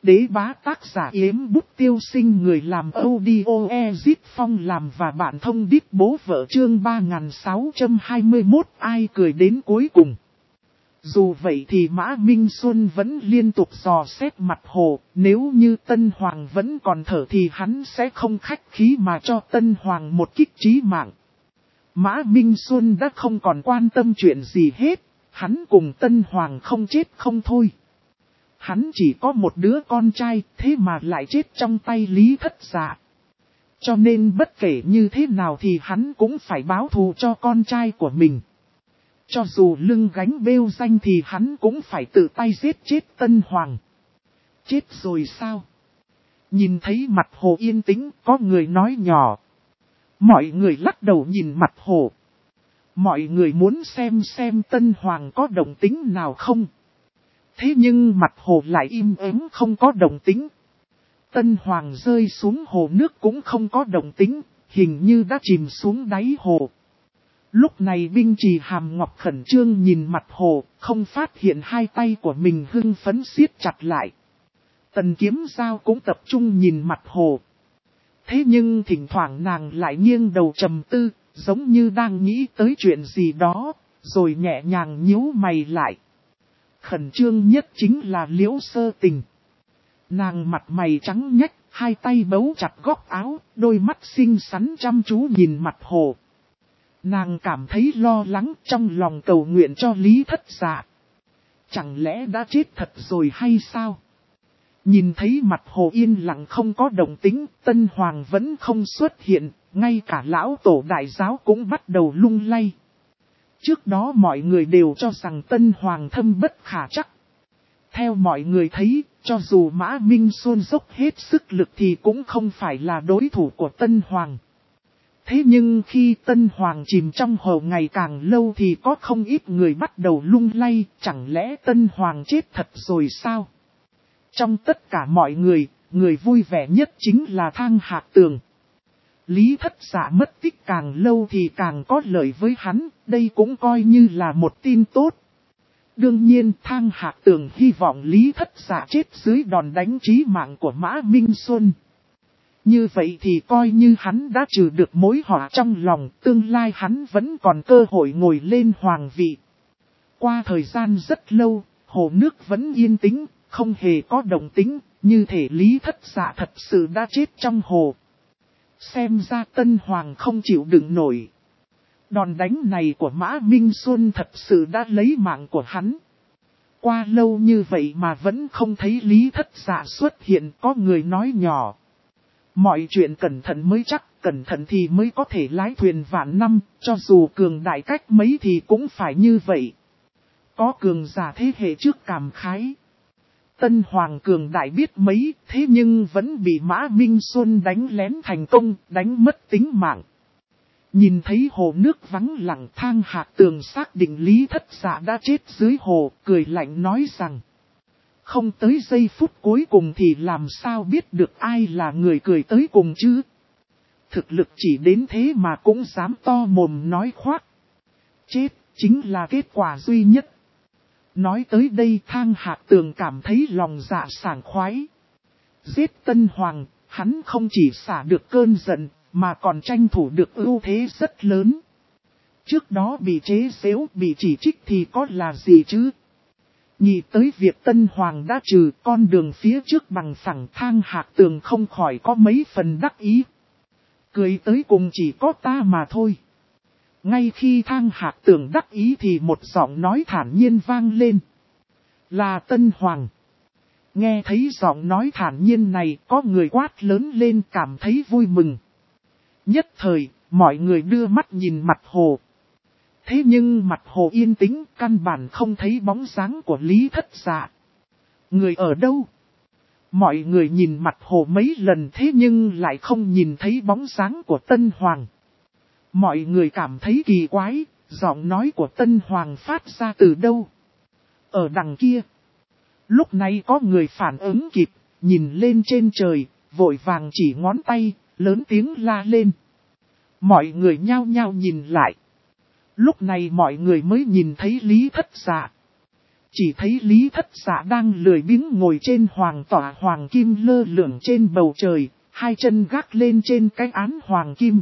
đế bá tác giả Yếm Bút Tiêu Sinh, người làm audio Ezit Phong làm và bạn thông đít bố vợ, chương 3621, ai cười đến cuối cùng. Dù vậy thì Mã Minh Xuân vẫn liên tục dò xét mặt Hồ, nếu như Tân Hoàng vẫn còn thở thì hắn sẽ không khách khí mà cho Tân Hoàng một kích chí mạng. Mã Minh Xuân đã không còn quan tâm chuyện gì hết, hắn cùng Tân Hoàng không chết không thôi. Hắn chỉ có một đứa con trai, thế mà lại chết trong tay Lý Thất Dạ. Cho nên bất kể như thế nào thì hắn cũng phải báo thù cho con trai của mình. Cho dù lưng gánh bêu danh thì hắn cũng phải tự tay giết chết Tân Hoàng. Chết rồi sao? Nhìn thấy mặt Hồ yên tĩnh, có người nói nhỏ. Mọi người lắc đầu nhìn mặt Hồ. Mọi người muốn xem Tân Hoàng có động tính nào không? Thế nhưng mặt Hồ lại im ắng không có động tính. Tân Hoàng rơi xuống hồ nước cũng không có động tính, hình như đã chìm xuống đáy hồ. Lúc này Binh Trì Hàm Ngọc khẩn trương nhìn mặt Hồ, không phát hiện hai tay của mình hưng phấn siết chặt lại. Tần Kiếm Giao cũng tập trung nhìn mặt Hồ. Thế nhưng thỉnh thoảng nàng lại nghiêng đầu trầm tư, giống như đang nghĩ tới chuyện gì đó, rồi nhẹ nhàng nhíu mày lại. Khẩn trương nhất chính là Liễu Sơ Tình. Nàng mặt mày trắng nhách, hai tay bấu chặt góc áo, đôi mắt xinh xắn chăm chú nhìn mặt Hồ. Nàng cảm thấy lo lắng, trong lòng cầu nguyện cho Lý Thất Dạ. Chẳng lẽ đã chết thật rồi hay sao? Nhìn thấy mặt Hồ yên lặng không có động tĩnh, Tân Hoàng vẫn không xuất hiện, ngay cả lão tổ đại giáo cũng bắt đầu lung lay. Trước đó mọi người đều cho rằng Tân Hoàng thâm bất khả trắc. Theo mọi người thấy, cho dù Mã Minh Xuân dốc hết sức lực thì cũng không phải là đối thủ của Tân Hoàng. Thế nhưng khi Tân Hoàng chìm trong hồ ngày càng lâu thì có không ít người bắt đầu lung lay, chẳng lẽ Tân Hoàng chết thật rồi sao? Trong tất cả mọi người, người vui vẻ nhất chính là Thang Hạc Tường. Lý Thất Dạ mất tích càng lâu thì càng có lợi với hắn, đây cũng coi như là một tin tốt. Đương nhiên Thang Hạc Tường hy vọng Lý Thất Dạ chết dưới đòn đánh chí mạng của Mã Minh Xuân. Như vậy thì coi như hắn đã trừ được mối họa trong lòng, tương lai hắn vẫn còn cơ hội ngồi lên hoàng vị. Qua thời gian rất lâu, hồ nước vẫn yên tĩnh, không hề có động tĩnh, như thể Lý Thất Dạ thật sự đã chết trong hồ. Xem ra Tân Hoàng không chịu đựng nổi. Đòn đánh này của Mã Minh Xuân thật sự đã lấy mạng của hắn. Qua lâu như vậy mà vẫn không thấy Lý Thất Dạ xuất hiện, có người nói nhỏ. Mọi chuyện cẩn thận mới chắc, cẩn thận thì mới có thể lái thuyền vạn năm, cho dù cường đại cách mấy thì cũng phải như vậy. Có cường giả thế hệ trước cảm khái. Tân Hoàng cường đại biết mấy, thế nhưng vẫn bị Mã Minh Xuân đánh lén thành công, đánh mất tính mạng. Nhìn thấy hồ nước vắng lặng, Thang Hạc Tường xác định Lý Thất Dạ đã chết dưới hồ, cười lạnh nói rằng. Không tới giây phút cuối cùng thì làm sao biết được ai là người cười tới cùng chứ? Thực lực chỉ đến thế mà cũng dám to mồm nói khoác. Chết chính là kết quả duy nhất. Nói tới đây Thang Hạc Tường cảm thấy lòng dạ sảng khoái. Giết Tân Hoàng, hắn không chỉ xả được cơn giận, mà còn tranh thủ được ưu thế rất lớn. Trước đó bị chế giễu, bị chỉ trích thì có là gì chứ? Nghĩ tới việc Tân Hoàng đã trừ, con đường phía trước bằng phẳng, Thang Hạc Tường không khỏi có mấy phần đắc ý. Cười tới cùng chỉ có ta mà thôi. Ngay khi Thang Hạc Tường đắc ý thì một giọng nói thản nhiên vang lên. Là Tân Hoàng. Nghe thấy giọng nói thản nhiên này, có người quát lớn lên cảm thấy vui mừng. Nhất thời, mọi người đưa mắt nhìn mặt hồ. Thế nhưng mặt hồ yên tĩnh, căn bản không thấy bóng dáng của Lý Thất Dạ. Người ở đâu? Mọi người nhìn mặt hồ mấy lần thế nhưng lại không nhìn thấy bóng dáng của Tân Hoàng. Mọi người cảm thấy kỳ quái, giọng nói của Tân Hoàng phát ra từ đâu? Ở đằng kia. Lúc này có người phản ứng kịp, nhìn lên trên trời, vội vàng chỉ ngón tay, lớn tiếng la lên. Mọi người nhao nhao nhìn lại. Lúc này mọi người mới nhìn thấy Lý Thất Dạ. Chỉ thấy Lý Thất Dạ đang lười biếng ngồi trên hoàng tỏa hoàng kim lơ lửng trên bầu trời, hai chân gác lên trên cái án hoàng kim.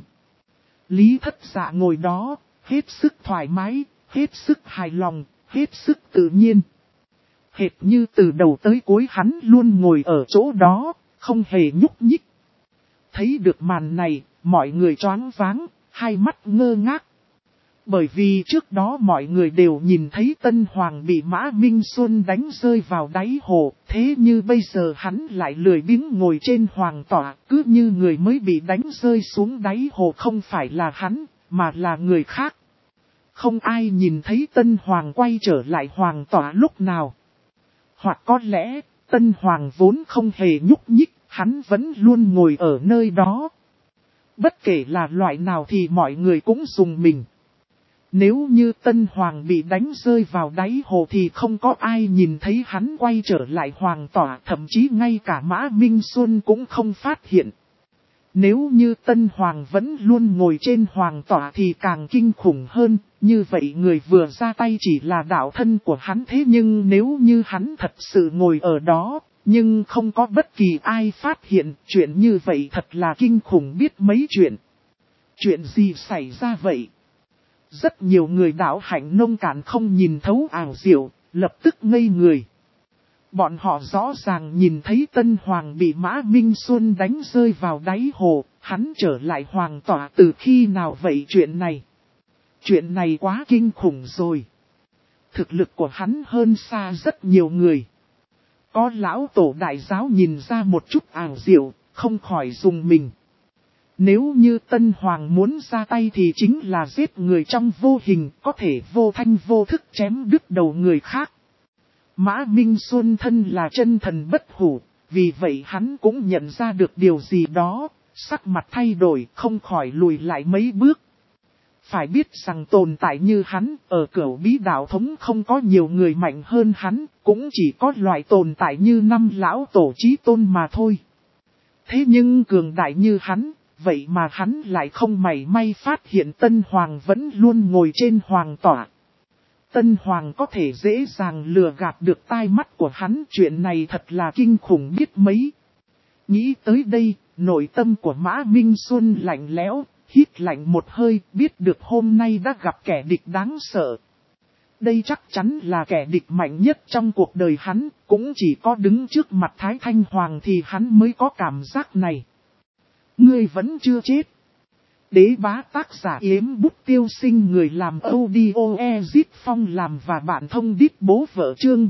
Lý Thất Dạ ngồi đó, hết sức thoải mái, hết sức hài lòng, hết sức tự nhiên. Hệt như từ đầu tới cuối hắn luôn ngồi ở chỗ đó, không hề nhúc nhích. Thấy được màn này, mọi người choáng váng, hai mắt ngơ ngác. Bởi vì trước đó mọi người đều nhìn thấy Tân Hoàng bị Mã Minh Xuân đánh rơi vào đáy hồ, thế như bây giờ hắn lại lười biếng ngồi trên hoàng tỏa, cứ như người mới bị đánh rơi xuống đáy hồ không phải là hắn, mà là người khác. Không ai nhìn thấy Tân Hoàng quay trở lại hoàng tỏa lúc nào. Hoặc có lẽ, Tân Hoàng vốn không hề nhúc nhích, hắn vẫn luôn ngồi ở nơi đó. Bất kể là loại nào thì mọi người cũng dùng mình. Nếu như Tân Hoàng bị đánh rơi vào đáy hồ thì không có ai nhìn thấy hắn quay trở lại hoàng tỏa, thậm chí ngay cả Mã Minh Xuân cũng không phát hiện. Nếu như Tân Hoàng vẫn luôn ngồi trên hoàng tỏa thì càng kinh khủng hơn, như vậy người vừa ra tay chỉ là đạo thân của hắn, thế nhưng nếu như hắn thật sự ngồi ở đó, nhưng không có bất kỳ ai phát hiện, chuyện như vậy thật là kinh khủng biết mấy chuyện. Chuyện gì xảy ra vậy? Rất nhiều người đạo hạnh nông cạn không nhìn thấu ảo diệu, lập tức ngây người. Bọn họ rõ ràng nhìn thấy Tân Hoàng bị Mã Minh Xuân đánh rơi vào đáy hồ, hắn trở lại hoàng tỏa từ khi nào vậy chuyện này? Chuyện này quá kinh khủng rồi. Thực lực của hắn hơn xa rất nhiều người. Có lão tổ đại giáo nhìn ra một chút ảo diệu, không khỏi dùng mình. Nếu như Tân Hoàng muốn ra tay thì chính là giết người trong vô hình, có thể vô thanh vô thức chém đứt đầu người khác. Mã Minh Xuân thân là chân thần bất hủ, vì vậy hắn cũng nhận ra được điều gì đó, sắc mặt thay đổi không khỏi lùi lại mấy bước. Phải biết rằng tồn tại như hắn, ở Cửu Bí Đạo Thống không có nhiều người mạnh hơn hắn, cũng chỉ có loại tồn tại như năm lão tổ chí tôn mà thôi. Thế nhưng cường đại như hắn, vậy mà hắn lại không mảy may phát hiện Tân Hoàng vẫn luôn ngồi trên hoàng tỏa. Tân Hoàng có thể dễ dàng lừa gạt được tai mắt của hắn, chuyện này thật là kinh khủng biết mấy. Nghĩ tới đây, nội tâm của Mã Minh Xuân lạnh lẽo, hít lạnh một hơi, biết được hôm nay đã gặp kẻ địch đáng sợ. Đây chắc chắn là kẻ địch mạnh nhất trong cuộc đời hắn, cũng chỉ có đứng trước mặt Thái Thanh Hoàng thì hắn mới có cảm giác này. Ngươi vẫn chưa chết. Đế bá tác giả Yếm Bút Tiêu Sinh, người làm audio Ezit Phong làm và bạn thông đít bố vợ chương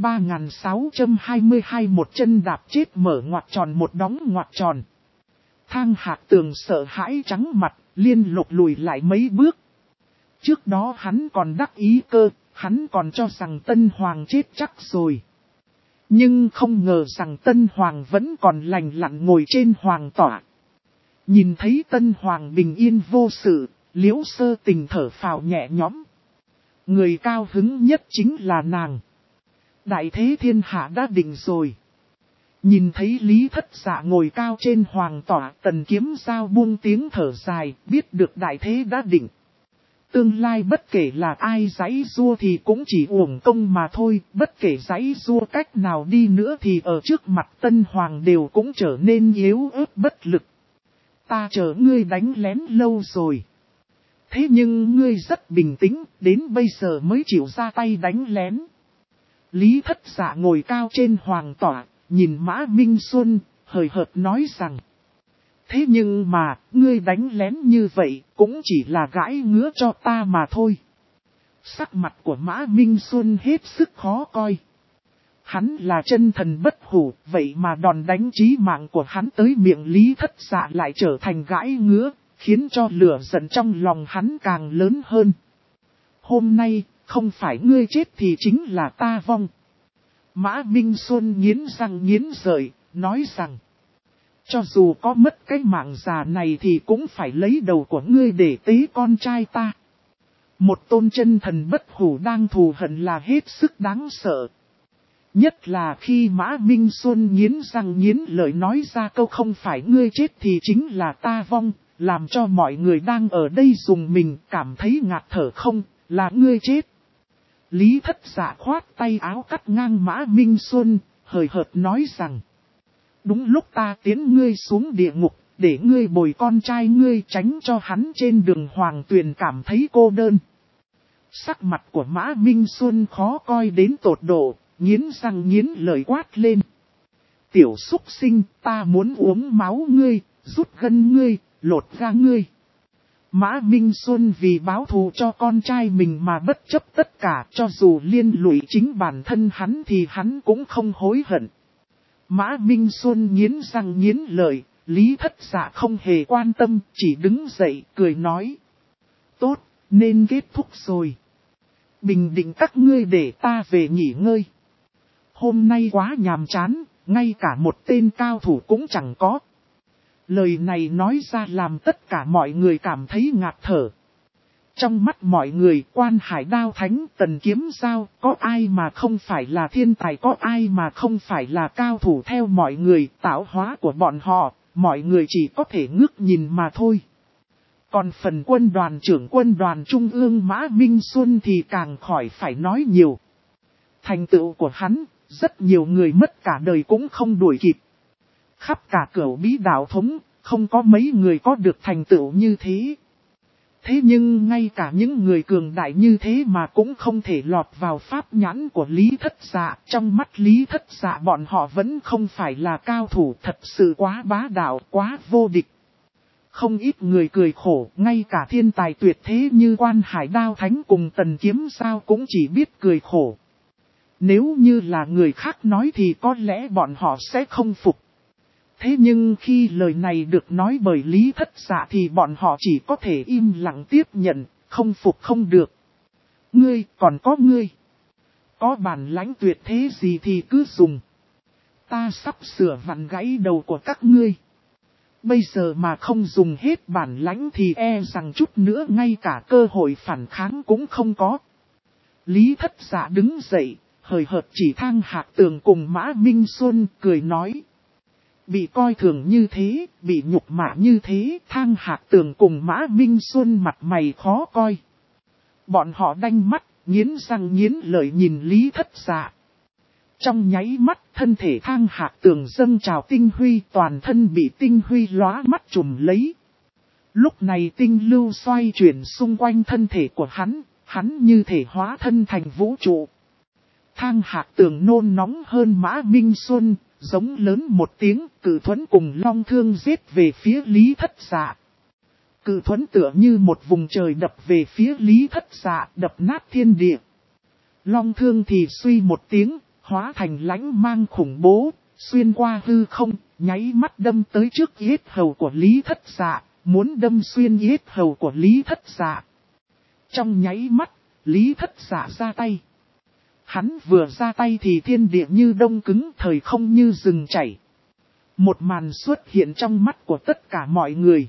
3622, một chân đạp chết mở ngoặc tròn một đóng ngoặc tròn. Thang Hạc Tường sợ hãi trắng mặt, liên lục lùi lại mấy bước. Trước đó hắn còn đắc ý cơ, hắn còn cho rằng Tân Hoàng chết chắc rồi. Nhưng không ngờ rằng Tân Hoàng vẫn còn lành lặn ngồi trên hoàng tỏa. Nhìn thấy Tân Hoàng bình yên vô sự, Liễu Sơ Tình thở phào nhẹ nhõm. Người cao hứng nhất chính là nàng. Đại thế thiên hạ đã định rồi. Nhìn thấy Lý Thất Dạ ngồi cao trên hoàng tỏa, Tần Kiếm Giao buông tiếng thở dài, biết được đại thế đã định. Tương lai bất kể là ai giãy giụa thì cũng chỉ uổng công mà thôi, bất kể giãy giụa cách nào đi nữa thì ở trước mặt Tân Hoàng đều cũng trở nên yếu ớt bất lực. Ta chờ ngươi đánh lén lâu rồi. Thế nhưng ngươi rất bình tĩnh, đến bây giờ mới chịu ra tay đánh lén. Lý Thất Dạ ngồi cao trên hoàng tỏa, nhìn Mã Minh Xuân, hời hợt nói rằng. Thế nhưng mà, ngươi đánh lén như vậy, cũng chỉ là gãi ngứa cho ta mà thôi. Sắc mặt của Mã Minh Xuân hết sức khó coi. Hắn là chân thần bất hủ, vậy mà đòn đánh chí mạng của hắn tới miệng Lý Thất Dạ lại trở thành gãi ngứa, khiến cho lửa giận trong lòng hắn càng lớn hơn. Hôm nay, không phải ngươi chết thì chính là ta vong. Mã Minh Xuân nghiến răng nghiến lợi, nói rằng. Cho dù có mất cái mạng già này thì cũng phải lấy đầu của ngươi để tế con trai ta. Một tôn chân thần bất hủ đang thù hận là hết sức đáng sợ. Nhất là khi Mã Minh Xuân nghiến răng nghiến lợi nói ra câu không phải ngươi chết thì chính là ta vong, làm cho mọi người đang ở đây dùng mình cảm thấy ngạt thở không, là ngươi chết. Lý Thất Dạ khoát tay áo cắt ngang Mã Minh Xuân, hời hợt nói rằng. Đúng lúc ta tiến ngươi xuống địa ngục, để ngươi bồi con trai ngươi tránh cho hắn trên đường hoàng tuyền cảm thấy cô đơn. Sắc mặt của Mã Minh Xuân khó coi đến tột độ, nghiến răng nghiến lời quát lên. Tiểu súc sinh, ta muốn uống máu ngươi, rút gân ngươi, lột da ngươi. Mã Minh Xuân vì báo thù cho con trai mình mà bất chấp tất cả, cho dù liên lụy chính bản thân hắn thì hắn cũng không hối hận. Mã Minh Xuân nghiến răng nghiến lợi, Lý Thất Dạ không hề quan tâm, chỉ đứng dậy, cười nói. Tốt, nên kết thúc rồi. Bình định các ngươi để ta về nghỉ ngơi. Hôm nay quá nhàm chán, ngay cả một tên cao thủ cũng chẳng có. Lời này nói ra làm tất cả mọi người cảm thấy ngạt thở. Trong mắt mọi người, Quan Hải Đao Thánh, Tần Kiếm Giao, có ai mà không phải là thiên tài, có ai mà không phải là cao thủ. Theo mọi người, tạo hóa của bọn họ, mọi người chỉ có thể ngước nhìn mà thôi. Còn phần quân đoàn trưởng quân đoàn Trung ương Mã Minh Xuân thì càng khỏi phải nói nhiều. Thành tựu của hắn, rất nhiều người mất cả đời cũng không đuổi kịp. Khắp cả cửu bí đạo thống, không có mấy người có được thành tựu như thế. Thế nhưng ngay cả những người cường đại như thế mà cũng không thể lọt vào pháp nhãn của Lý Thất Dạ. Trong mắt Lý Thất Dạ bọn họ vẫn không phải là cao thủ, thật sự quá bá đạo, quá vô địch. Không ít người cười khổ, ngay cả thiên tài tuyệt thế như Quan Hải Đao Thánh cùng Tần Kiếm Giao cũng chỉ biết cười khổ. Nếu như là người khác nói thì có lẽ bọn họ sẽ không phục. Thế nhưng khi lời này được nói bởi Lý Thất Dạ thì bọn họ chỉ có thể im lặng tiếp nhận, không phục không được. Ngươi, còn có ngươi. Có bản lãnh tuyệt thế gì thì cứ dùng. Ta sắp sửa vặn gãy đầu của các ngươi. Bây giờ mà không dùng hết bản lãnh thì e rằng chút nữa ngay cả cơ hội phản kháng cũng không có. Lý Thất Dạ đứng dậy, hời hợt chỉ Thang Hạc Tường cùng Mã Minh Xuân, cười nói. Bị coi thường như thế, bị nhục mạ như thế, Thang Hạc Tường cùng Mã Minh Xuân mặt mày khó coi. Bọn họ đanh mắt, nghiến răng nghiến lợi nhìn Lý Thất Dạ. Trong nháy mắt, thân thể Thang Hạc Tường dâng trào tinh huy, toàn thân bị tinh huy lóa mắt trùm lấy. Lúc này tinh lưu xoay chuyển xung quanh thân thể của hắn như thể hóa thân thành vũ trụ. Thang Hạc Tường nôn nóng hơn Mã Minh Xuân, giống lớn một tiếng, Cự Thuẫn cùng Long Thương giết về phía Lý Thất Dạ. Cự Thuẫn tựa như một vùng trời đập về phía Lý Thất Dạ, đập nát thiên địa. Long Thương thì suy một tiếng, hóa thành lãnh mang khủng bố, xuyên qua hư không, nháy mắt đâm tới trước yết hầu của Lý Thất Dạ, muốn đâm xuyên yết hầu của Lý Thất Dạ. Trong nháy mắt, Lý Thất Dạ ra tay. Hắn vừa ra tay thì thiên địa như đông cứng, thời không như rừng chảy. Một màn xuất hiện trong mắt của tất cả mọi người.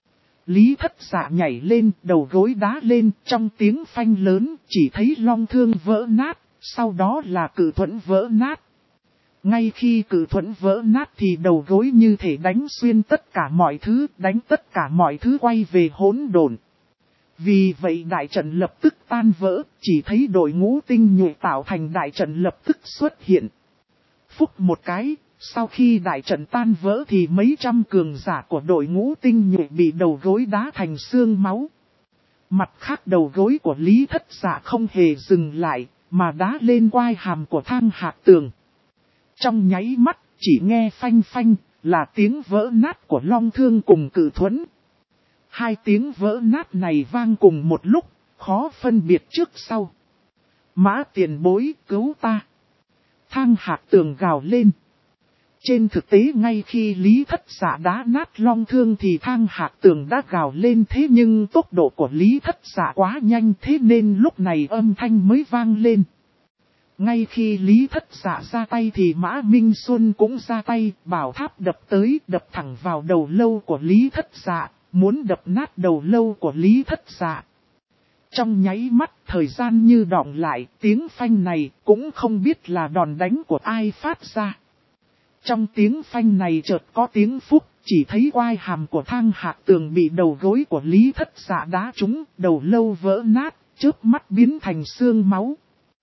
Lý Thất Dạ nhảy lên, đầu gối đá lên, trong tiếng phanh lớn, chỉ thấy Long Thương vỡ nát, sau đó là Cự Thuẫn vỡ nát. Ngay khi Cự Thuẫn vỡ nát thì đầu gối như thể đánh xuyên tất cả mọi thứ, đánh tất cả mọi thứ quay về hỗn độn. Vì vậy đại trận lập tức tan vỡ, chỉ thấy đội ngũ tinh nhuệ tạo thành đại trận lập tức xuất hiện. Phúc một cái, sau khi đại trận tan vỡ thì mấy trăm cường giả của đội ngũ tinh nhuệ bị đầu gối đá thành xương máu. Mặt khác đầu gối của Lý Thất Dạ không hề dừng lại, mà đá lên quai hàm của Thang Hạc Tường. Trong nháy mắt, chỉ nghe phanh phanh, là tiếng vỡ nát của Long Thương cùng Cự Thuẫn. Hai tiếng vỡ nát này vang cùng một lúc, khó phân biệt trước sau. Mã tiền bối cứu ta. Thang Hạc Tường gào lên. Trên thực tế ngay khi Lý Thất Dạ đá nát Long Thương thì Thang Hạc Tường đã gào lên, thế nhưng tốc độ của Lý Thất Dạ quá nhanh, thế nên lúc này âm thanh mới vang lên. Ngay khi Lý Thất Dạ ra tay thì Mã Minh Xuân cũng ra tay, bảo tháp đập tới, đập thẳng vào đầu lâu của Lý Thất Dạ, muốn đập nát đầu lâu của Lý Thất Dạ. Trong nháy mắt, thời gian như đọng lại, tiếng phanh này cũng không biết là đòn đánh của ai phát ra. Trong tiếng phanh này chợt có tiếng phúc, chỉ thấy quai hàm của Thang Hạc Tường bị đầu gối của Lý Thất Dạ đá trúng, đầu lâu vỡ nát, chớp mắt biến thành xương máu.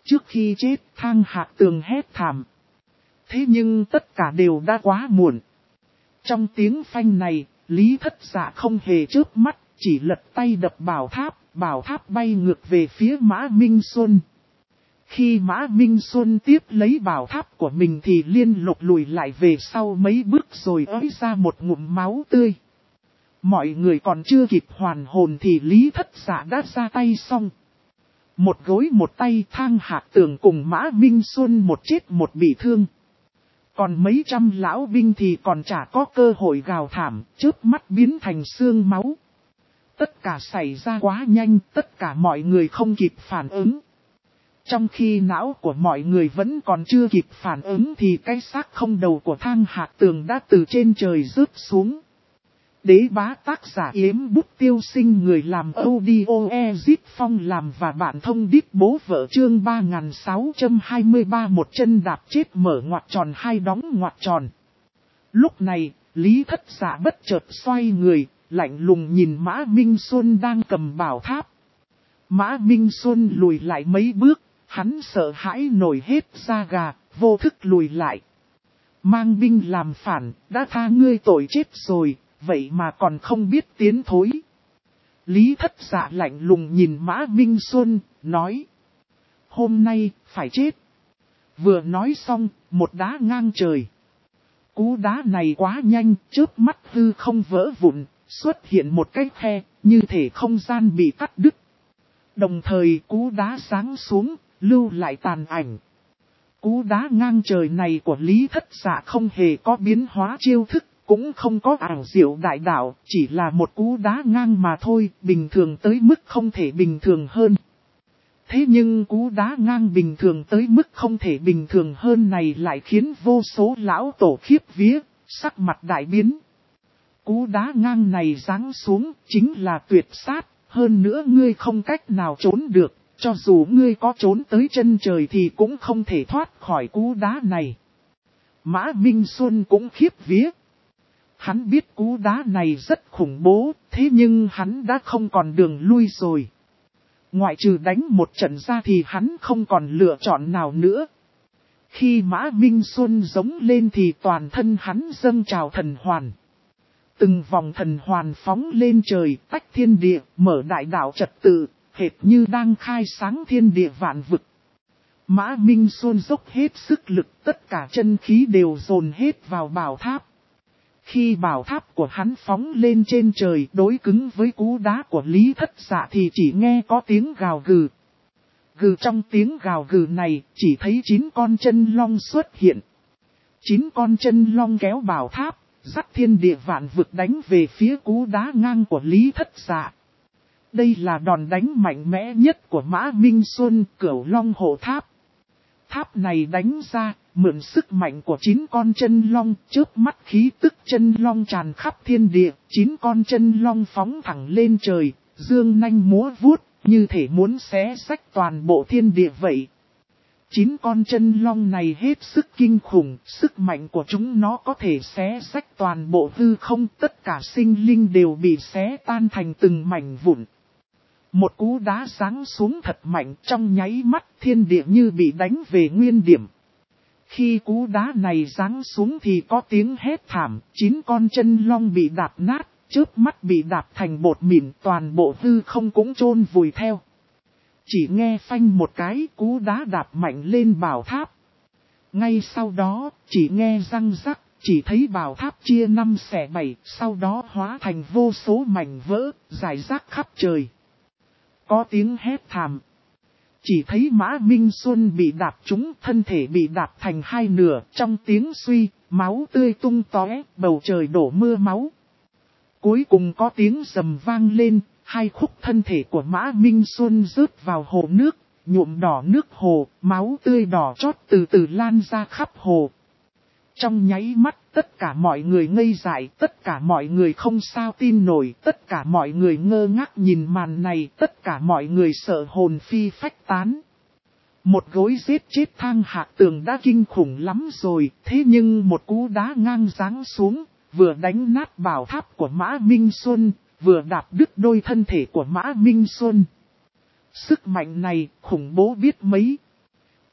Trước khi chết, Thang Hạc Tường hét thảm. Thế nhưng tất cả đều đã quá muộn. Trong tiếng phanh này, Lý Thất Dạ không hề chớp mắt, chỉ lật tay đập bảo tháp bay ngược về phía Mã Minh Xuân. Khi Mã Minh Xuân tiếp lấy bảo tháp của mình thì liên lục lùi lại về sau mấy bước rồi ới ra một ngụm máu tươi. Mọi người còn chưa kịp hoàn hồn thì Lý Thất Dạ đã ra tay xong. Một gối một tay, Thang Hạc Tường cùng Mã Minh Xuân một chết một bị thương. Còn mấy trăm lão binh thì còn chả có cơ hội gào thảm, chớp mắt biến thành xương máu. Tất cả xảy ra quá nhanh, tất cả mọi người không kịp phản ứng. Trong khi não của mọi người vẫn còn chưa kịp phản ứng thì cái xác không đầu của Thang Hạc Tường đã từ trên trời rớt xuống. Đế bá tác giả Yếm Bút Tiêu Sinh, người làm audio Ezit Phong làm và bạn thông điệp bố vợ, chương 3623, một chân đạp chết mở ngoặc tròn hai đóng ngoặc tròn. Lúc này, Lý Thất Dạ bất chợt xoay người, lạnh lùng nhìn Mã Minh Xuân đang cầm bảo tháp. Mã Minh Xuân lùi lại mấy bước, hắn sợ hãi nổi hết da gà, vô thức lùi lại. Mang binh làm phản, đã tha ngươi tội chết rồi, vậy mà còn không biết tiến thối. Lý Thất Dạ lạnh lùng nhìn Mã Minh Xuân, nói. Hôm nay, phải chết. Vừa nói xong, một đá ngang trời. Cú đá này quá nhanh, chớp mắt hư không vỡ vụn, xuất hiện một cái khe, như thể không gian bị cắt đứt. Đồng thời cú đá giáng xuống, lưu lại tàn ảnh. Cú đá ngang trời này của Lý Thất Dạ không hề có biến hóa chiêu thức, cũng không có ảo diệu đại đạo, chỉ là một cú đá ngang mà thôi, bình thường tới mức không thể bình thường hơn. Thế nhưng cú đá ngang bình thường tới mức không thể bình thường hơn này lại khiến vô số lão tổ khiếp vía, sắc mặt đại biến. Cú đá ngang này giáng xuống chính là tuyệt sát, hơn nữa ngươi không cách nào trốn được, cho dù ngươi có trốn tới chân trời thì cũng không thể thoát khỏi cú đá này. Mã Minh Xuân cũng khiếp vía. Hắn biết cú đá này rất khủng bố, thế nhưng hắn đã không còn đường lui rồi. Ngoại trừ đánh một trận ra thì hắn không còn lựa chọn nào nữa. Khi Mã Minh Xuân giống lên thì toàn thân hắn dâng trào thần hoàn. Từng vòng thần hoàn phóng lên trời, tách thiên địa, mở đại đạo trật tự, hệt như đang khai sáng thiên địa vạn vực. Mã Minh Xuân dốc hết sức lực, tất cả chân khí đều dồn hết vào bảo tháp. Khi bảo tháp của hắn phóng lên trên trời đối cứng với cú đá của Lý Thất Dạ thì chỉ nghe có tiếng gào gừ. Gừ trong tiếng gào gừ này chỉ thấy 9 con chân long xuất hiện. 9 con chân long kéo bảo tháp, dắt thiên địa vạn vực đánh về phía cú đá ngang của Lý Thất Dạ. Đây là đòn đánh mạnh mẽ nhất của Mã Minh Xuân, Cửu Long Hộ Tháp. Tháp này đánh ra, mượn sức mạnh của 9 con chân long, chớp mắt khí tức chân long tràn khắp thiên địa, 9 con chân long phóng thẳng lên trời, dương nanh múa vuốt, như thể muốn xé rách toàn bộ thiên địa vậy. 9 con chân long này hết sức kinh khủng, sức mạnh của chúng nó có thể xé rách toàn bộ hư không, tất cả sinh linh đều bị xé tan thành từng mảnh vụn. Một cú đá giáng xuống thật mạnh, trong nháy mắt thiên địa như bị đánh về nguyên điểm. Khi cú đá này giáng xuống thì có tiếng hét thảm, 9 con chân long bị đạp nát, chớp mắt bị đạp thành bột mịn, toàn bộ hư không cũng chôn vùi theo. Chỉ nghe phanh một cái, cú đá đạp mạnh lên bảo tháp. Ngay sau đó, chỉ nghe răng rắc, chỉ thấy bảo tháp chia 5 xẻ 7, sau đó hóa thành vô số mảnh vỡ, rải rác khắp trời. Có tiếng hét thảm. Chỉ thấy Mã Minh Xuân bị đạp trúng, thân thể bị đạp thành hai nửa, trong tiếng suy, máu tươi tung tóe, bầu trời đổ mưa máu. Cuối cùng có tiếng rầm vang lên, hai khúc thân thể của Mã Minh Xuân rớt vào hồ nước, nhuộm đỏ nước hồ, máu tươi đỏ chót từ từ lan ra khắp hồ. Trong nháy mắt, tất cả mọi người ngây dại, tất cả mọi người không sao tin nổi, tất cả mọi người ngơ ngác nhìn màn này, tất cả mọi người sợ hồn phi phách tán. Một gối giết chết Thang Hạc Tường đã kinh khủng lắm rồi, thế nhưng một cú đá ngang giáng xuống, vừa đánh nát bảo tháp của Mã Minh Xuân, vừa đạp đứt đôi thân thể của Mã Minh Xuân. Sức mạnh này khủng bố biết mấy.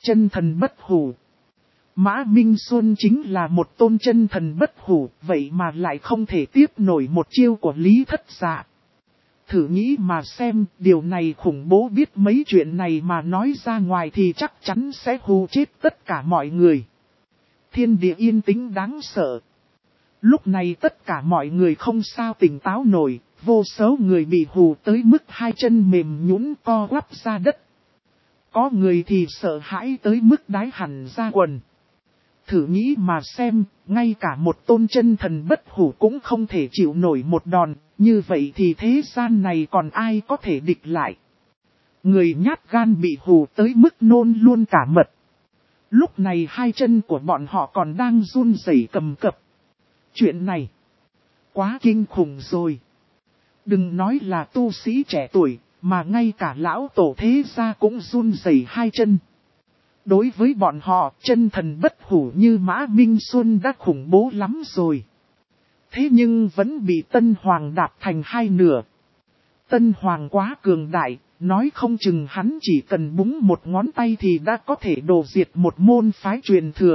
Chân thần bất hủ. Mã Minh Xuân chính là một tôn chân thần bất hủ, vậy mà lại không thể tiếp nổi một chiêu của Lý Thất Dạ. Thử nghĩ mà xem, điều này khủng bố, biết mấy chuyện này mà nói ra ngoài thì chắc chắn sẽ hù chết tất cả mọi người. Thiên địa yên tĩnh đáng sợ. Lúc này tất cả mọi người không sao tỉnh táo nổi, vô số người bị hù tới mức hai chân mềm nhũn co quắp ra đất. Có người thì sợ hãi tới mức đái hẳn ra quần. Thử nghĩ mà xem, ngay cả một tôn chân thần bất hủ cũng không thể chịu nổi một đòn, như vậy thì thế gian này còn ai có thể địch lại. Người nhát gan bị hù tới mức nôn luôn cả mật. Lúc này hai chân của bọn họ còn đang run rẩy cầm cập. Chuyện này quá kinh khủng rồi. Đừng nói là tu sĩ trẻ tuổi, mà ngay cả lão tổ thế gia cũng run rẩy hai chân. Đối với bọn họ, chân thần bất hủ như Mã Minh Xuân đã khủng bố lắm rồi. Thế nhưng vẫn bị Tân Hoàng đạp thành hai nửa. Tân Hoàng quá cường đại, nói không chừng hắn chỉ cần búng một ngón tay thì đã có thể đổ diệt một môn phái truyền thừa.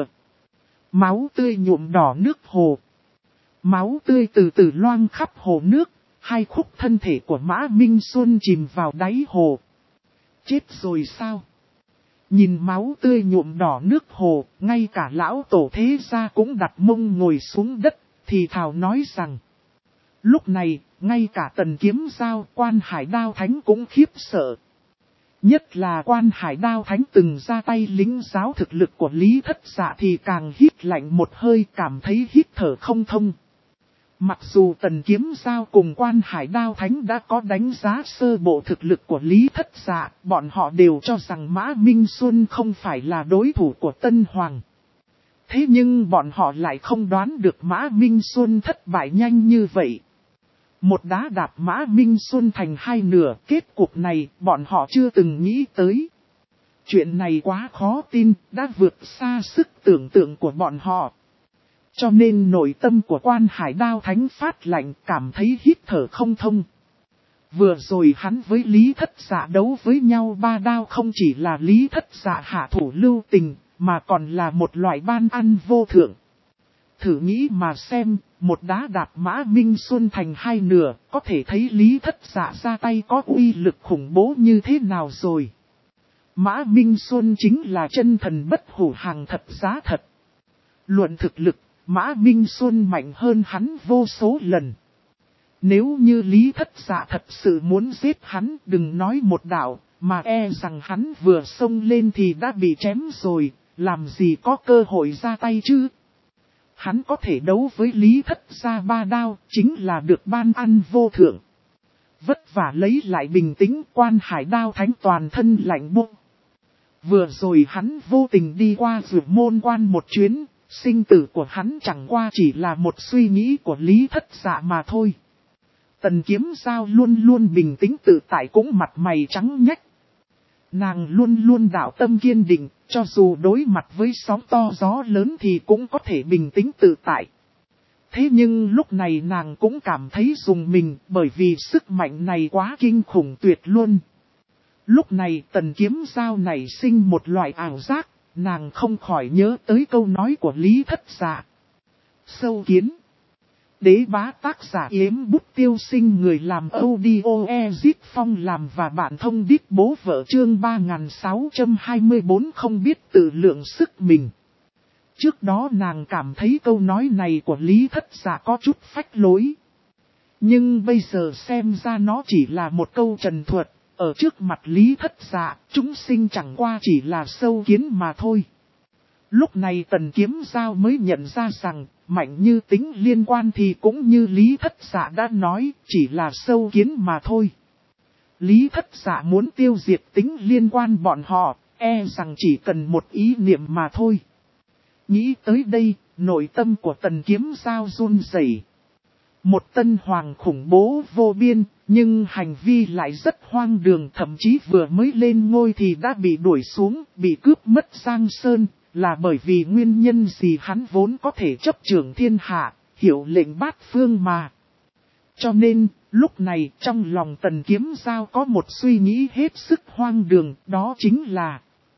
Máu tươi nhuộm đỏ nước hồ. Máu tươi từ từ loang khắp hồ nước, hai khúc thân thể của Mã Minh Xuân chìm vào đáy hồ. Chết rồi sao? Nhìn máu tươi nhuộm đỏ nước hồ, ngay cả lão tổ thế gia cũng đặt mông ngồi xuống đất, thì thào nói rằng. Lúc này, ngay cả Tần Kiếm Giao, Quan Hải Đao Thánh cũng khiếp sợ. Nhất là Quan Hải Đao Thánh từng ra tay lính giáo thực lực của Lý Thất Dạ thì càng hít lạnh một hơi, cảm thấy hít thở không thông. Mặc dù Tần Kiếm Giao cùng Quan Hải Đao Thánh đã có đánh giá sơ bộ thực lực của Lý Thất Dạ, bọn họ đều cho rằng Mã Minh Xuân không phải là đối thủ của Tân Hoàng. Thế nhưng bọn họ lại không đoán được Mã Minh Xuân thất bại nhanh như vậy. Một đá đạp Mã Minh Xuân thành hai nửa, kết cục này bọn họ chưa từng nghĩ tới. Chuyện này quá khó tin, đã vượt xa sức tưởng tượng của bọn họ. Cho nên nội tâm của Quan Hải Đao Thánh phát lạnh, cảm thấy hít thở không thông. Vừa rồi hắn với Lý Thất Dạ đấu với nhau ba đao, không chỉ là Lý Thất Dạ hạ thủ lưu tình, mà còn là một loại ban ăn vô thượng. Thử nghĩ mà xem, một đá đạp Mã Minh Xuân thành hai nửa, có thể thấy Lý Thất Dạ ra tay có uy lực khủng bố như thế nào rồi. Mã Minh Xuân chính là chân thần bất hủ, hàng thật giá thật. Luận thực lực, Mã Minh Xuân mạnh hơn hắn vô số lần. Nếu như Lý Thất Dạ thật sự muốn giết hắn, đừng nói một đạo, mà e rằng hắn vừa xông lên thì đã bị chém rồi, làm gì có cơ hội ra tay chứ. Hắn có thể đấu với Lý Thất Dạ ba đao, chính là được ban ăn vô thượng. Vất vả lấy lại bình tĩnh, Quan Hải Đao Thánh toàn thân lạnh bụng. Vừa rồi hắn vô tình đi qua Dược Môn Quan một chuyến, sinh tử của hắn chẳng qua chỉ là một suy nghĩ của Lý Thất Dạ mà thôi. Tần Kiếm Giao luôn luôn bình tĩnh tự tại, cũng mặt mày trắng nhách. Nàng luôn luôn đạo tâm kiên định, cho dù đối mặt với sóng to gió lớn thì cũng có thể bình tĩnh tự tại. Thế nhưng lúc này nàng cũng cảm thấy rùng mình, bởi vì sức mạnh này quá kinh khủng tuyệt luôn. Lúc này Tần Kiếm Giao nảy sinh một loại ảo giác, nàng không khỏi nhớ tới câu nói của Lý Thất Dạ. Sâu kiến. Đế bá, tác giả Yếm Bút Tiêu Sinh, người làm audio Ezit Phong làm và bạn thông đít bố vợ, chương 3624, không biết tự lượng sức mình. Trước đó nàng cảm thấy câu nói này của Lý Thất Dạ có chút phách lối. Nhưng bây giờ xem ra nó chỉ là một câu trần thuật, ở trước mặt Lý Thất Dạ, chúng sinh chẳng qua chỉ là sâu kiến mà thôi. Lúc này Tần Kiếm Giao mới nhận ra rằng, mạnh như tính liên quan thì cũng như Lý Thất Dạ đã nói, chỉ là sâu kiến mà thôi. Lý Thất Dạ muốn tiêu diệt tính liên quan bọn họ, e rằng chỉ cần một ý niệm mà thôi. Nghĩ tới đây, nội tâm của Tần Kiếm Giao run rẩy. Một Tân Hoàng khủng bố vô biên, nhưng hành vi lại rất hoang đường, thậm chí vừa mới lên ngôi thì đã bị đuổi xuống, bị cướp mất Giang Sơn, là bởi vì nguyên nhân gì hắn vốn có thể chấp trưởng thiên hạ, hiệu lệnh bát phương mà. Cho nên, lúc này trong lòng Tần Kiếm Giao có một suy nghĩ hết sức hoang đường, đó chính là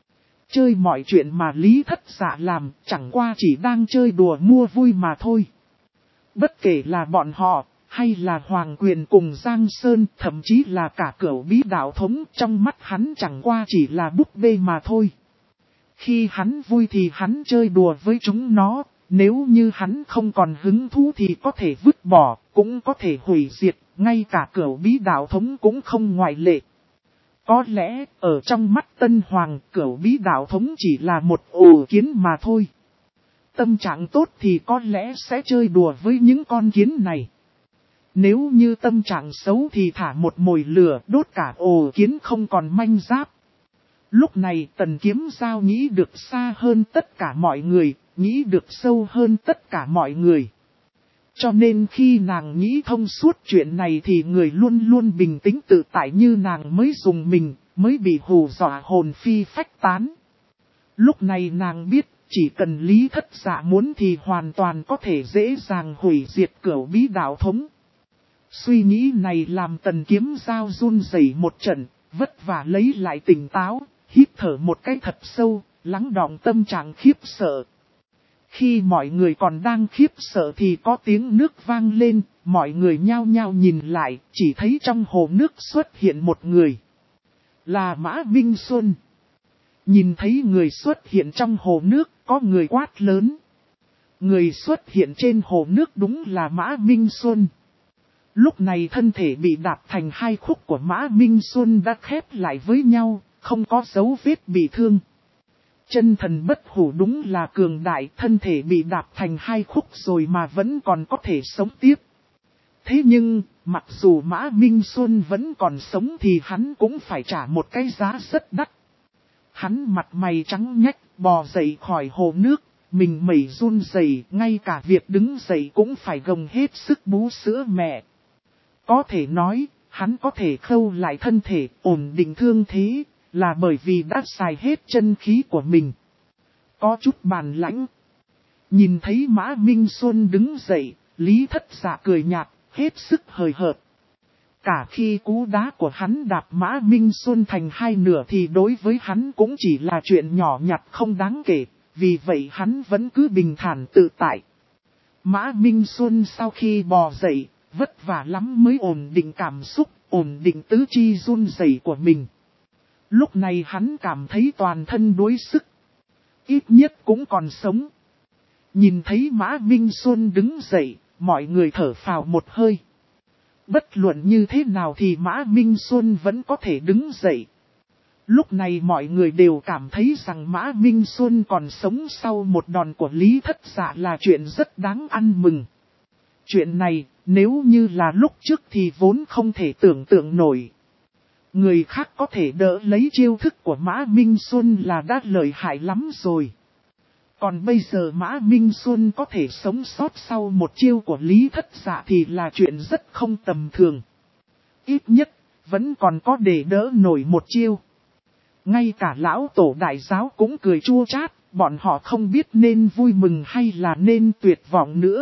Chơi mọi chuyện mà Lý Thất Dạ làm chẳng qua chỉ đang chơi đùa mua vui mà thôi. Bất kể là bọn họ, hay là Hoàng Quyền cùng Giang Sơn, thậm chí là cả Cửu Bí đạo thống, trong mắt hắn chẳng qua chỉ là búp bê mà thôi. Khi hắn vui thì hắn chơi đùa với chúng nó, nếu như hắn không còn hứng thú thì có thể vứt bỏ, cũng có thể hủy diệt, ngay cả Cửu Bí đạo thống cũng không ngoại lệ. Có lẽ, ở trong mắt Tân Hoàng, Cửu Bí đạo thống chỉ là một ổ kiến mà thôi. Tâm trạng tốt thì có lẽ sẽ chơi đùa với những con kiến này. Nếu như tâm trạng xấu thì thả một mồi lửa đốt cả ổ kiến không còn manh giáp. Lúc này Tần Kiếm Giao nghĩ được xa hơn tất cả mọi người, nghĩ được sâu hơn tất cả mọi người. Cho nên khi nàng nghĩ thông suốt chuyện này thì người luôn luôn bình tĩnh tự tại như nàng mới dùng mình, mới bị hù dọa hồn phi phách tán. Lúc này nàng biết, chỉ cần Lý Thất Dạ muốn thì hoàn toàn có thể dễ dàng hủy diệt Cửu Bí đạo thống. Suy nghĩ này làm Tần Kiếm Giao run rẩy một trận, vất vả lấy lại tỉnh táo, hít thở một cái thật sâu, lắng đọng tâm trạng khiếp sợ. Khi mọi người còn đang khiếp sợ thì có tiếng nước vang lên, mọi người nhao nhao nhìn lại, chỉ thấy trong hồ nước xuất hiện một người. Là Mã Minh Xuân. Nhìn thấy người xuất hiện trong hồ nước, có người quát lớn. Người xuất hiện trên hồ nước đúng là Mã Minh Xuân. Lúc này thân thể bị đạp thành hai khúc của Mã Minh Xuân đã khép lại với nhau, không có dấu vết bị thương. Chân thần bất hủ đúng là cường đại, thân thể bị đạp thành hai khúc rồi mà vẫn còn có thể sống tiếp. Thế nhưng, mặc dù Mã Minh Xuân vẫn còn sống thì hắn cũng phải trả một cái giá rất đắt. Hắn mặt mày trắng nhách, bò dậy khỏi hồ nước, mình mẩy run rẩy, ngay cả việc đứng dậy cũng phải gồng hết sức bú sữa mẹ. Có thể nói, hắn có thể khâu lại thân thể, ổn định thương thế, là bởi vì đã xài hết chân khí của mình. Có chút bản lãnh. Nhìn thấy Mã Minh Xuân đứng dậy, Lý Thất Dạ cười nhạt, hết sức hời hợt. Cả khi cú đá của hắn đạp Mã Minh Xuân thành hai nửa thì đối với hắn cũng chỉ là chuyện nhỏ nhặt không đáng kể, vì vậy hắn vẫn cứ bình thản tự tại. Mã Minh Xuân sau khi bò dậy, vất vả lắm mới ổn định cảm xúc, ổn định tứ chi run rẩy của mình. Lúc này hắn cảm thấy toàn thân đuối sức. Ít nhất cũng còn sống. Nhìn thấy Mã Minh Xuân đứng dậy, mọi người thở phào một hơi. Bất luận như thế nào thì Mã Minh Xuân vẫn có thể đứng dậy. Lúc này mọi người đều cảm thấy rằng Mã Minh Xuân còn sống sau một đòn của Lý Thất Dạ là chuyện rất đáng ăn mừng. Chuyện này, nếu như là lúc trước thì vốn không thể tưởng tượng nổi. Người khác có thể đỡ lấy chiêu thức của Mã Minh Xuân là đã lợi hại lắm rồi. Còn bây giờ Mã Minh Xuân có thể sống sót sau một chiêu của Lý Thất Dạ thì là chuyện rất không tầm thường. Ít nhất, vẫn còn có để đỡ nổi một chiêu. Ngay cả lão tổ đại giáo cũng cười chua chát, bọn họ không biết nên vui mừng hay là nên tuyệt vọng nữa.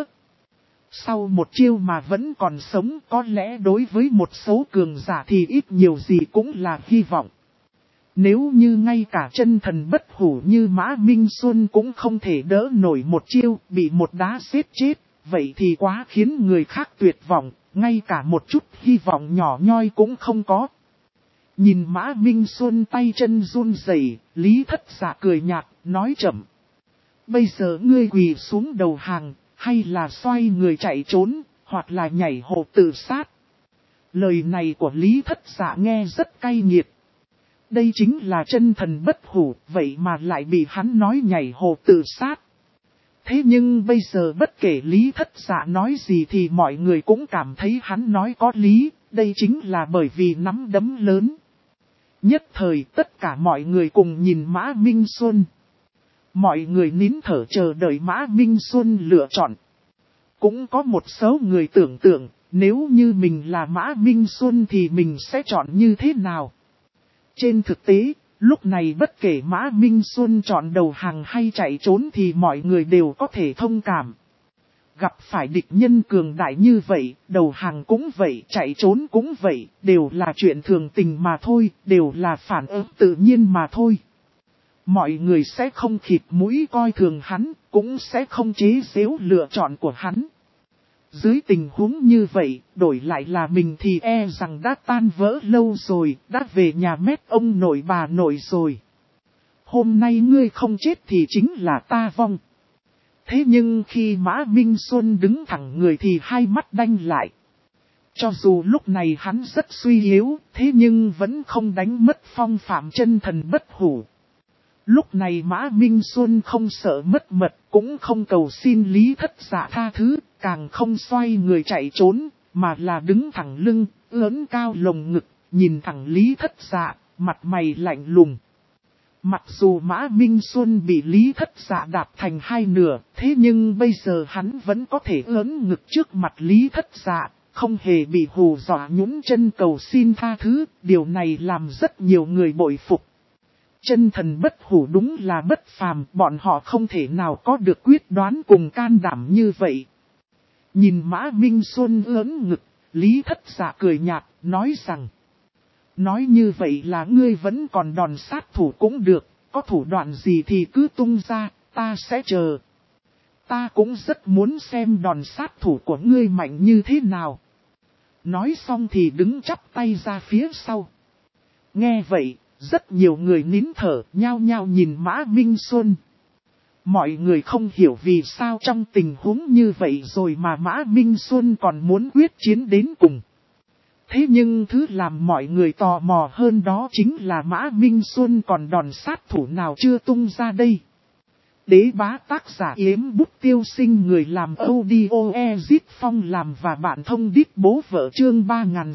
Sau một chiêu mà vẫn còn sống, có lẽ đối với một số cường giả thì ít nhiều gì cũng là hy vọng. Nếu như ngay cả chân thần bất hủ như Mã Minh Xuân cũng không thể đỡ nổi một chiêu, bị một đá giết chết, vậy thì quá khiến người khác tuyệt vọng, ngay cả một chút hy vọng nhỏ nhoi cũng không có. Nhìn Mã Minh Xuân tay chân run rẩy, Lý Thất Dạ cười nhạt, nói chậm. Bây giờ ngươi quỳ xuống đầu hàng, hay là xoay người chạy trốn, hoặc là nhảy hồ tự sát. Lời này của Lý Thất Dạ nghe rất cay nghiệt. Đây chính là chân thần bất hủ, vậy mà lại bị hắn nói nhảy hồ tự sát. Thế nhưng bây giờ bất kể Lý Thất Dạ nói gì thì mọi người cũng cảm thấy hắn nói có lý, đây chính là bởi vì nắm đấm lớn. Nhất thời tất cả mọi người cùng nhìn Mã Minh Xuân. Mọi người nín thở chờ đợi Mã Minh Xuân lựa chọn. Cũng có một số người tưởng tượng, nếu như mình là Mã Minh Xuân thì mình sẽ chọn như thế nào. Trên thực tế, lúc này bất kể Mã Minh Xuân chọn đầu hàng hay chạy trốn thì mọi người đều có thể thông cảm. Gặp phải địch nhân cường đại như vậy, đầu hàng cũng vậy, chạy trốn cũng vậy, đều là chuyện thường tình mà thôi, đều là phản ứng tự nhiên mà thôi. Mọi người sẽ không khịt mũi coi thường hắn, cũng sẽ không chế giễu lựa chọn của hắn. Dưới tình huống như vậy, đổi lại là mình thì e rằng đã tan vỡ lâu rồi, đã về nhà mét ông nội bà nội rồi. Hôm nay ngươi không chết thì chính là ta vong. Thế nhưng khi Mã Minh Xuân đứng thẳng người thì hai mắt đanh lại. Cho dù lúc này hắn rất suy yếu, thế nhưng vẫn không đánh mất phong phạm chân thần bất hủ. Lúc này Mã Minh Xuân không sợ mất mật, cũng không cầu xin Lý Thất Dạ tha thứ, càng không xoay người chạy trốn, mà là đứng thẳng lưng, ưỡn cao lồng ngực, nhìn thẳng Lý Thất Dạ, mặt mày lạnh lùng. Mặc dù Mã Minh Xuân bị Lý Thất Dạ đạp thành hai nửa, thế nhưng bây giờ hắn vẫn có thể ưỡn ngực trước mặt Lý Thất Dạ, không hề bị hù dọa nhún chân cầu xin tha thứ, điều này làm rất nhiều người bội phục. Chân thần bất hủ đúng là bất phàm, bọn họ không thể nào có được quyết đoán cùng can đảm như vậy. Nhìn Mã Minh Xuân ưỡn ngực, Lý Thất Dạ cười nhạt, nói rằng: nói như vậy là ngươi vẫn còn đòn sát thủ cũng được, có thủ đoạn gì thì cứ tung ra, ta sẽ chờ. Ta cũng rất muốn xem đòn sát thủ của ngươi mạnh như thế nào. Nói xong thì đứng chắp tay ra phía sau. Nghe vậy, rất nhiều người nín thở, nhao nhao nhìn Mã Minh Xuân. Mọi người không hiểu vì sao trong tình huống như vậy rồi mà Mã Minh Xuân còn muốn quyết chiến đến cùng. Thế nhưng thứ làm mọi người tò mò hơn đó chính là Mã Minh Xuân còn đòn sát thủ nào chưa tung ra đây. Đế bá tác giả Yếm Bút Tiêu Sinh, người làm audio Ezit Phong làm và bạn thông điệp bố vợ, chương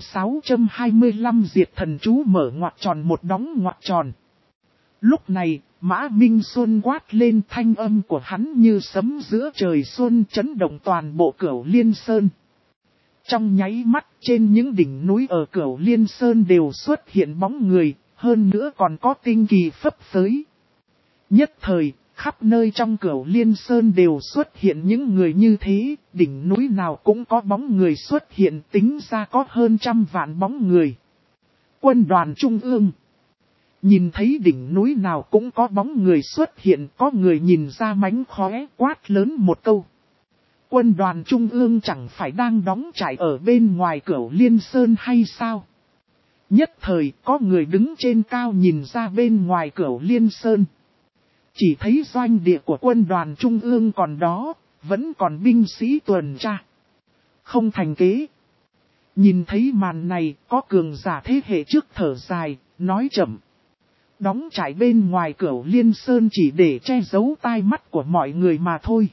3625 diệt thần chú mở ngoặc tròn một đóng ngoặc tròn. Lúc này, Mã Minh Xuân quát lên, thanh âm của hắn như sấm giữa trời xuân chấn động toàn bộ Cửu Liên Sơn. Trong nháy mắt, trên những đỉnh núi ở Cửu Liên Sơn đều xuất hiện bóng người, hơn nữa còn có tinh kỳ phấp phới. Nhất thời, khắp nơi trong Cửu Liên Sơn đều xuất hiện những người như thế, đỉnh núi nào cũng có bóng người xuất hiện, tính ra có hơn 100 vạn bóng người. Quân đoàn Trung ương. Nhìn thấy đỉnh núi nào cũng có bóng người xuất hiện, có người nhìn ra mánh khóe, quát lớn một câu. Quân đoàn Trung ương chẳng phải đang đóng trại ở bên ngoài Cửu Liên Sơn hay sao? Nhất thời có người đứng trên cao nhìn ra bên ngoài Cửu Liên Sơn. Chỉ thấy doanh địa của quân đoàn Trung ương còn đó, vẫn còn binh sĩ tuần tra. Không thành kế. Nhìn thấy màn này, có cường giả thế hệ trước thở dài, nói chậm. Đóng trại bên ngoài Cửu Liên Sơn chỉ để che giấu tai mắt của mọi người mà thôi.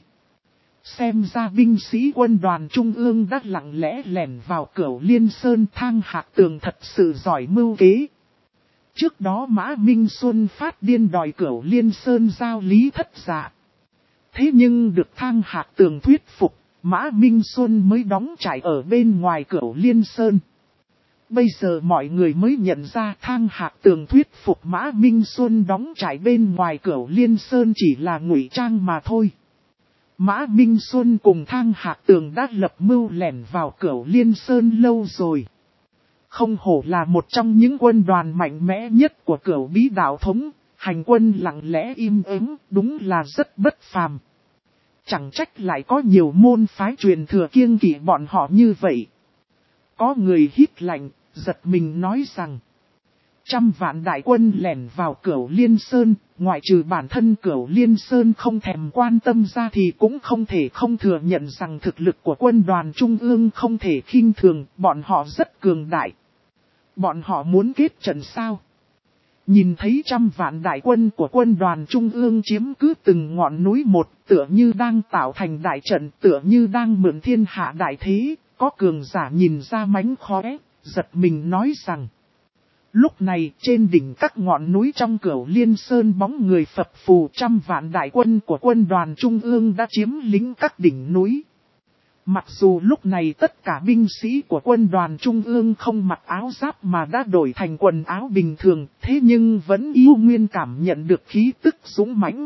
Xem ra binh sĩ quân đoàn Trung ương đã lặng lẽ lẻn vào Cửu Liên Sơn, Thang Hạc Tường thật sự giỏi mưu kế. Trước đó Mã Minh Xuân phát điên đòi Cửu Liên Sơn giao Lý Thất Dạ. Thế nhưng được Thang Hạc Tường thuyết phục, Mã Minh Xuân mới đóng trại ở bên ngoài Cửu Liên Sơn. Bây giờ mọi người mới nhận ra Thang Hạc Tường thuyết phục Mã Minh Xuân đóng trại bên ngoài Cửu Liên Sơn chỉ là ngụy trang mà thôi. Mã Minh Xuân cùng Thang Hạc Tường đã lập mưu lẻn vào Cửu Liên Sơn lâu rồi. Không hổ là một trong những quân đoàn mạnh mẽ nhất của Cửu Bí đạo thống, hành quân lặng lẽ im ắng, đúng là rất bất phàm. Chẳng trách lại có nhiều môn phái truyền thừa kiêng kỵ bọn họ như vậy. Có người hít lạnh, giật mình nói rằng, 100 vạn đại quân lẻn vào Cửu Liên Sơn, ngoại trừ bản thân Cửu Liên Sơn không thèm quan tâm ra thì cũng không thể không thừa nhận rằng thực lực của quân đoàn Trung ương không thể khinh thường, bọn họ rất cường đại. Bọn họ muốn kết trận sao? Nhìn thấy 100 vạn đại quân của quân đoàn Trung ương chiếm cứ từng ngọn núi một, tựa như đang tạo thành đại trận, tựa như đang mượn thiên hạ đại thế, có cường giả nhìn ra mánh khóe, giật mình nói rằng. Lúc này trên đỉnh các ngọn núi trong Cửu Liên Sơn bóng người phập phù, 100 vạn đại quân của quân đoàn Trung ương đã chiếm lĩnh các đỉnh núi. Mặc dù lúc này tất cả binh sĩ của quân đoàn Trung ương không mặc áo giáp mà đã đổi thành quần áo bình thường, thế nhưng vẫn yêu nguyên cảm nhận được khí tức dũng mãnh.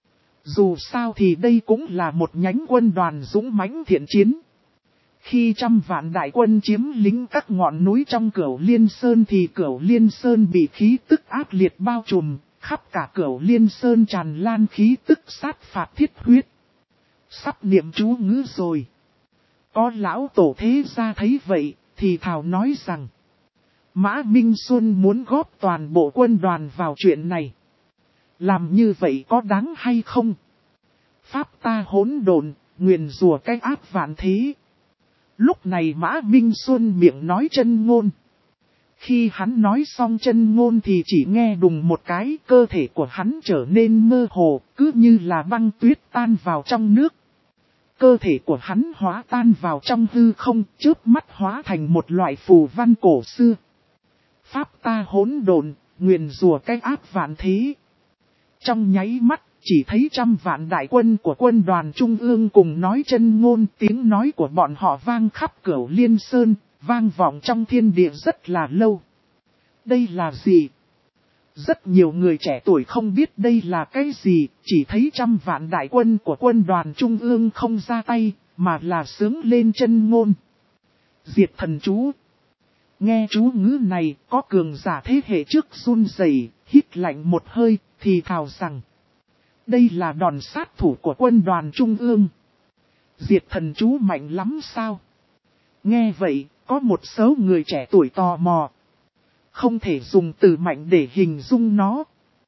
Dù sao thì đây cũng là một nhánh quân đoàn dũng mãnh thiện chiến. Khi 100 vạn đại quân chiếm lĩnh các ngọn núi trong Cửu Liên Sơn thì Cửu Liên Sơn bị khí tức ác liệt bao trùm, khắp cả Cửu Liên Sơn tràn lan khí tức sát phạt thiết huyết. Sắp niệm chú ngữ rồi. Có lão tổ thế gia thấy vậy, thì thào nói rằng Mã Minh Xuân muốn góp toàn bộ quân đoàn vào chuyện này. Làm như vậy có đáng hay không? Pháp ta hỗn độn, nguyền rủa cái áp vạn thế. Lúc này Mã Minh Xuân miệng nói chân ngôn. Khi hắn nói xong chân ngôn thì chỉ nghe đùng một cái, cơ thể của hắn trở nên mơ hồ, cứ như là băng tuyết tan vào trong nước. Cơ thể của hắn hóa tan vào trong hư không, chớp mắt hóa thành một loại phù văn cổ xưa. Pháp ta hỗn độn, nguyền rủa cái áp vạn thế. Trong nháy mắt, chỉ thấy trăm vạn đại quân của quân đoàn Trung ương cùng nói chân ngôn, tiếng nói của bọn họ vang khắp Cửu Liên Sơn, vang vọng trong thiên địa rất là lâu. Đây là gì? Rất nhiều người trẻ tuổi không biết đây là cái gì, chỉ thấy trăm vạn đại quân của quân đoàn Trung ương không ra tay, mà là sướng lên chân ngôn. Diệt thần chú. Nghe chú ngữ này, có cường giả thế hệ trước run rẩy, hít lạnh một hơi, thì thào rằng đây là đòn sát thủ của quân đoàn Trung ương. Diệt thần chú mạnh lắm sao? Nghe vậy, có một số người trẻ tuổi tò mò. Không thể dùng từ mạnh để hình dung nó.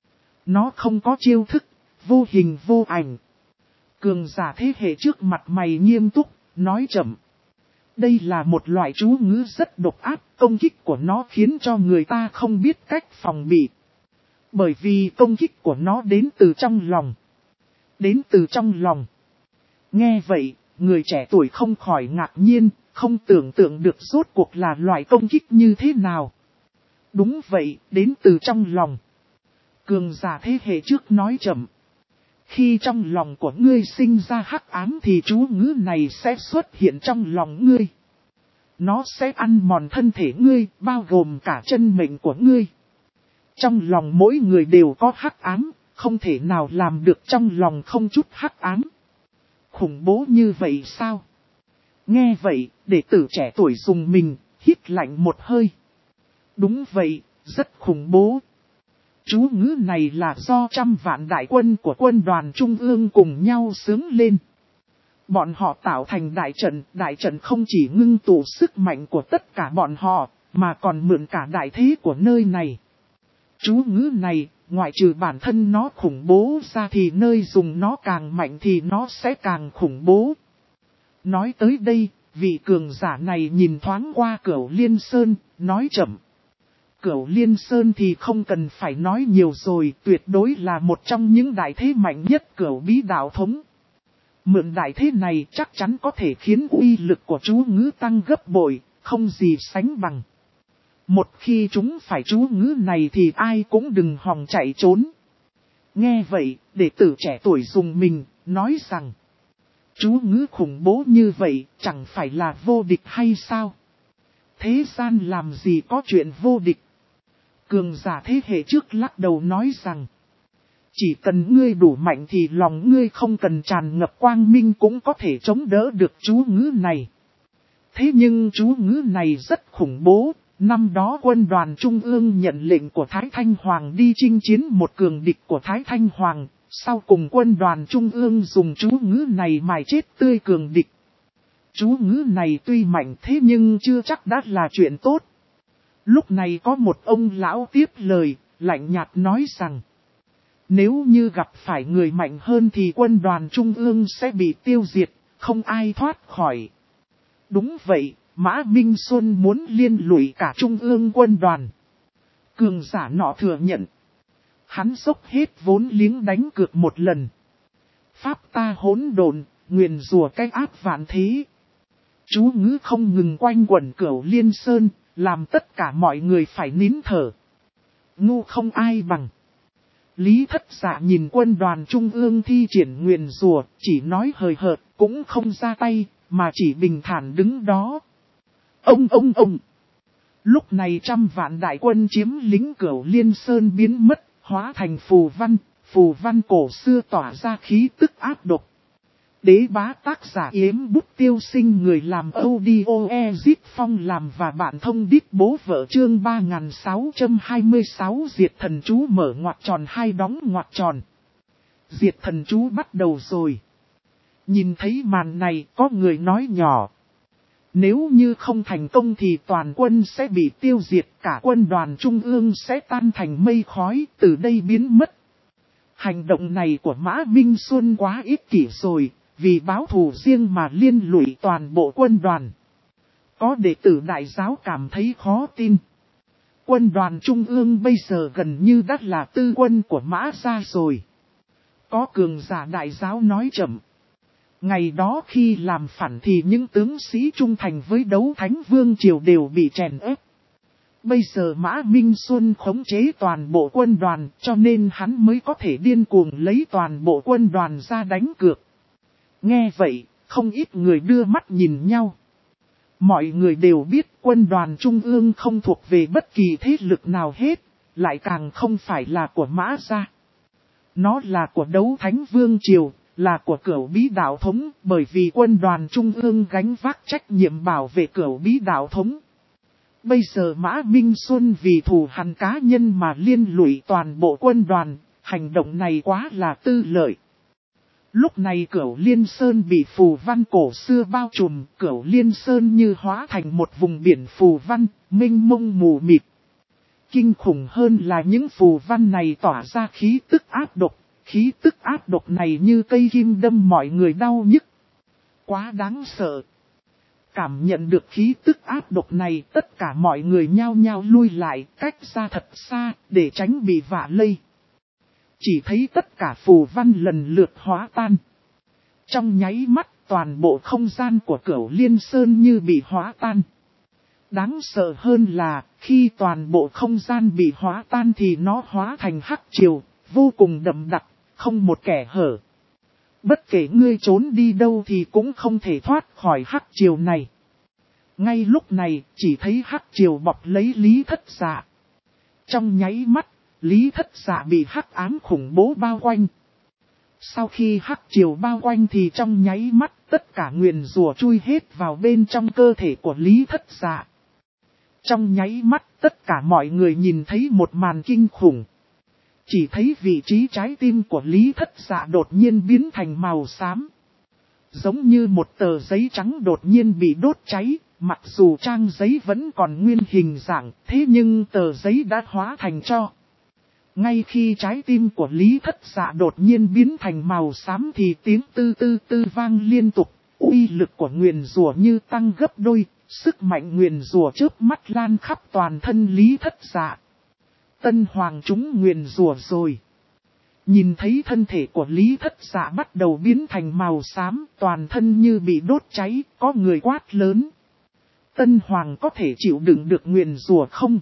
Nó không có chiêu thức, vô hình vô ảnh. Cường giả thế hệ trước mặt mày nghiêm túc, nói chậm. Đây là một loại chú ngữ rất độc ác, công kích của nó khiến cho người ta không biết cách phòng bị. Bởi vì công kích của nó đến từ trong lòng. Đến từ trong lòng. Nghe vậy, người trẻ tuổi không khỏi ngạc nhiên, không tưởng tượng được rốt cuộc là loại công kích như thế nào. Đúng vậy, đến từ trong lòng. Cường giả thế hệ trước nói chậm. Khi trong lòng của ngươi sinh ra hắc ám thì chú ngữ này sẽ xuất hiện trong lòng ngươi. Nó sẽ ăn mòn thân thể ngươi, bao gồm cả chân mệnh của ngươi. Trong lòng mỗi người đều có hắc ám, không thể nào làm được trong lòng không chút hắc ám. Khủng bố như vậy sao? Nghe vậy, đệ tử trẻ tuổi dùng mình, hít lạnh một hơi. Đúng vậy, rất khủng bố. Chú ngữ này là do trăm vạn đại quân của quân đoàn Trung ương cùng nhau sướng lên. Bọn họ tạo thành đại trận không chỉ ngưng tụ sức mạnh của tất cả bọn họ, mà còn mượn cả đại thế của nơi này. Chú ngữ này, ngoại trừ bản thân nó khủng bố ra thì nơi dùng nó càng mạnh thì nó sẽ càng khủng bố. Nói tới đây, vị cường giả này nhìn thoáng qua Cửu Liên Sơn, nói chậm. Cửu Liên Sơn thì không cần phải nói nhiều rồi, tuyệt đối là một trong những đại thế mạnh nhất Cửu Bí đạo thống. Mượn đại thế này chắc chắn có thể khiến uy lực của chú ngữ tăng gấp bội, không gì sánh bằng. Một khi chúng phải chú ngữ này thì ai cũng đừng hòng chạy trốn. Nghe vậy, đệ tử trẻ tuổi dùng mình, nói rằng chú ngữ khủng bố như vậy chẳng phải là vô địch hay sao? Thế gian làm gì có chuyện vô địch? Cường giả thế hệ trước lắc đầu nói rằng chỉ cần ngươi đủ mạnh thì lòng ngươi không cần tràn ngập quang minh cũng có thể chống đỡ được chú ngữ này. Thế nhưng chú ngữ này rất khủng bố. Năm đó quân đoàn Trung ương nhận lệnh của Thái Thanh Hoàng đi chinh chiến một cường địch của Thái Thanh Hoàng. Sau cùng quân đoàn Trung ương dùng chú ngữ này mài chết tươi cường địch. Chú ngữ này tuy mạnh thế nhưng chưa chắc đã là chuyện tốt. Lúc này có một ông lão tiếp lời, lạnh nhạt nói rằng nếu như gặp phải người mạnh hơn thì quân đoàn Trung ương sẽ bị tiêu diệt, không ai thoát khỏi. Đúng vậy, Mã Minh Xuân muốn liên lụy cả Trung ương quân đoàn. Cường giả nọ thừa nhận. Hắn dốc hết vốn liếng đánh cược một lần. Pháp ta hỗn độn, nguyền rủa cái áp vạn thế. Chú ngữ không ngừng quanh quẩn Cửu Liên Sơn, làm tất cả mọi người phải nín thở. Ngu không ai bằng. Lý Thất Dạ nhìn quân đoàn Trung ương thi triển nguyền rủa, chỉ nói hời hợt, cũng không ra tay, mà chỉ bình thản đứng đó. Ông. Lúc này trăm vạn đại quân chiếm lính Cửu Liên Sơn biến mất, hóa thành phù văn cổ xưa tỏa ra khí tức áp độc. Đế bá tác giả Yếm Bút Tiêu Sinh, người làm audio Ezit Phong làm và bạn thông đít bố vợ, chương 3626 diệt thần chú mở ngoặc tròn hai đóng ngoặc tròn. Diệt thần chú bắt đầu rồi. Nhìn thấy màn này có người nói nhỏ. Nếu như không thành công thì toàn quân sẽ bị tiêu diệt, cả quân đoàn trung ương sẽ tan thành mây khói, từ đây biến mất. Hành động này của Mã Minh Xuân quá ích kỷ rồi, vì báo thù riêng mà liên lụy toàn bộ quân đoàn. Có đệ tử đại giáo cảm thấy khó tin. Quân đoàn trung ương bây giờ gần như đã là tư quân của Mã gia rồi. Có cường giả đại giáo nói chậm. Ngày đó khi làm phản thì những tướng sĩ trung thành với Đấu Thánh Vương Triều đều bị chèn ép. Bây giờ Mã Minh Xuân khống chế toàn bộ quân đoàn, cho nên hắn mới có thể điên cuồng lấy toàn bộ quân đoàn ra đánh cược. Nghe vậy, không ít người đưa mắt nhìn nhau. Mọi người đều biết quân đoàn trung ương không thuộc về bất kỳ thế lực nào hết, lại càng không phải là của Mã gia. Nó là của Đấu Thánh Vương Triều, là của Cửu Bí Đạo Thống, bởi vì quân đoàn trung ương gánh vác trách nhiệm bảo vệ Cửu Bí Đạo Thống. Bây giờ Mã Minh Xuân vì thù hằn cá nhân mà liên lụy toàn bộ quân đoàn, hành động này quá là tư lợi. Lúc này Cửu Liên Sơn bị phù văn cổ xưa bao trùm, Cửu Liên Sơn như hóa thành một vùng biển phù văn, mênh mông mù mịt. Kinh khủng hơn là những phù văn này tỏa ra khí tức ác độc, khí tức ác độc này như cây kim đâm mọi người đau nhức. Quá đáng sợ. Cảm nhận được khí tức ác độc này, tất cả mọi người nhao nhao lui lại, cách ra thật xa, để tránh bị vạ lây. Chỉ thấy tất cả phù văn lần lượt hóa tan. Trong nháy mắt, toàn bộ không gian của Cửu Liên Sơn như bị hóa tan. Đáng sợ hơn là, khi toàn bộ không gian bị hóa tan thì nó hóa thành hắc triều, vô cùng đậm đặc, không một kẻ hở. Bất kể ngươi trốn đi đâu thì cũng không thể thoát khỏi hắc triều này. Ngay lúc này, chỉ thấy hắc triều bọc lấy Lý Thất Dạ. Trong nháy mắt, Lý Thất Dạ bị hắc ám khủng bố bao quanh. Sau khi hắc triều bao quanh thì trong nháy mắt, tất cả nguyền rủa chui hết vào bên trong cơ thể của Lý Thất Dạ. Trong nháy mắt, tất cả mọi người nhìn thấy một màn kinh khủng. Chỉ thấy vị trí trái tim của Lý Thất Dạ đột nhiên biến thành màu xám. Giống như một tờ giấy trắng đột nhiên bị đốt cháy, mặc dù trang giấy vẫn còn nguyên hình dạng, thế nhưng tờ giấy đã hóa thành tro. Ngay khi trái tim của Lý Thất Dạ đột nhiên biến thành màu xám thì tiếng tư tư tư vang liên tục, uy lực của nguyền rủa như tăng gấp đôi, sức mạnh nguyền rủa chớp mắt lan khắp toàn thân Lý Thất Dạ. Tân Hoàng chúng nguyền rủa rồi. Nhìn thấy thân thể của Lý Thất Dạ bắt đầu biến thành màu xám, toàn thân như bị đốt cháy, có người quát lớn. Tân Hoàng có thể chịu đựng được nguyền rủa không?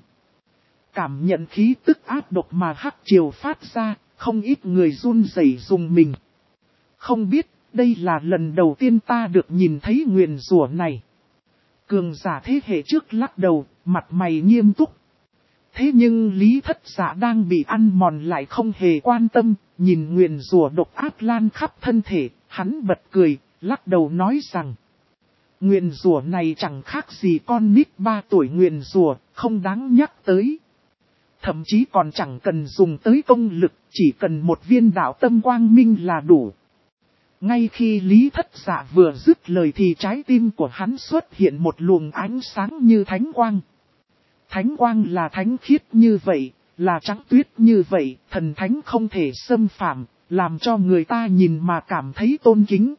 Cảm nhận khí tức ác độc mà hắc triều phát ra, không ít người run rẩy rùng mình. Không biết, đây là lần đầu tiên ta được nhìn thấy nguyền rủa này. Cường giả thế hệ trước lắc đầu, mặt mày nghiêm túc. Thế nhưng Lý Thất Dạ đang bị ăn mòn lại không hề quan tâm, nhìn nguyền rủa độc ác lan khắp thân thể, hắn bật cười, lắc đầu nói rằng. Nguyền rủa này chẳng khác gì con nít 3 tuổi nguyền rủa, không đáng nhắc tới. Thậm chí còn chẳng cần dùng tới công lực, chỉ cần một viên đạo tâm quang minh là đủ. Ngay khi Lý Thất Dạ vừa dứt lời thì trái tim của hắn xuất hiện một luồng ánh sáng như thánh quang. Thánh quang là thánh khiết như vậy, là trắng tuyết như vậy, thần thánh không thể xâm phạm, làm cho người ta nhìn mà cảm thấy tôn kính.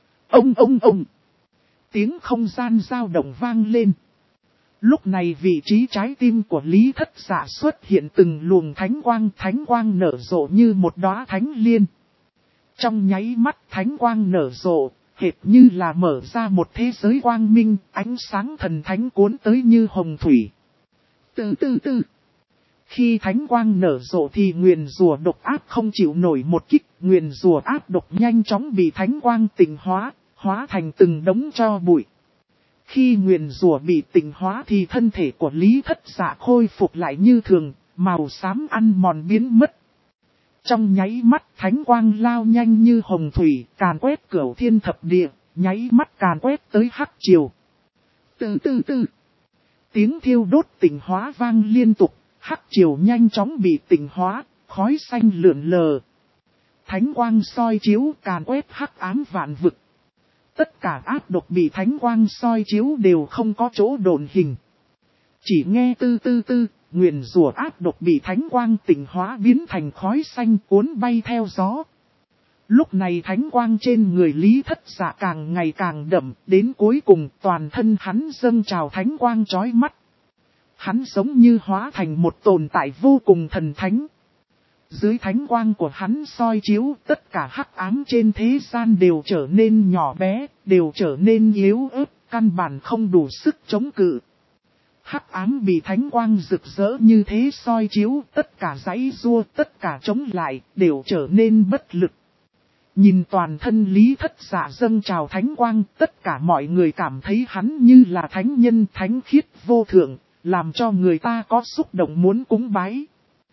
Ông! Tiếng không gian dao động vang lên. Lúc này vị trí trái tim của Lý Thất Dạ xuất hiện từng luồng thánh quang nở rộ như một đóa thánh liên. Trong nháy mắt thánh quang nở rộ, hệt như là mở ra một thế giới quang minh, ánh sáng thần thánh cuốn tới như hồng thủy. Từ từ. Khi thánh quang nở rộ thì nguyền rủa độc ác không chịu nổi một kích, nguyền rủa ác độc nhanh chóng bị thánh quang tịnh hóa thành từng đống tro bụi. Khi nguyền rủa bị tịnh hóa thì thân thể của Lý Thất Dạ khôi phục lại như thường, màu xám ăn mòn biến mất. Trong nháy mắt thánh quang lao nhanh như hồng thủy, càn quét cửu thiên thập địa, nháy mắt càn quét tới hắc triều. Từ từ từ. Tiếng thiêu đốt tịnh hóa vang liên tục, hắc triều nhanh chóng bị tịnh hóa, khói xanh lượn lờ. Thánh quang soi chiếu càn quét hắc ám vạn vực. Tất cả ác độc bị thánh quang soi chiếu đều không có chỗ độn hình. Chỉ nghe tư tư tư, nguyền rủa ác độc bị thánh quang tịnh hóa biến thành khói xanh cuốn bay theo gió. Lúc này thánh quang trên người Lý Thất Dạ càng ngày càng đậm, đến cuối cùng toàn thân hắn dâng trào thánh quang chói mắt. Hắn giống như hóa thành một tồn tại vô cùng thần thánh. Dưới thánh quang của hắn soi chiếu, tất cả hắc ám trên thế gian đều trở nên nhỏ bé, đều trở nên yếu ớt, căn bản không đủ sức chống cự. Hắc ám bị thánh quang rực rỡ như thế soi chiếu, tất cả giãy giụa, tất cả chống lại, đều trở nên bất lực. Nhìn toàn thân Lý Thất Dạ dâng trào thánh quang, tất cả mọi người cảm thấy hắn như là thánh nhân thánh khiết vô thượng, làm cho người ta có xúc động muốn cúng bái.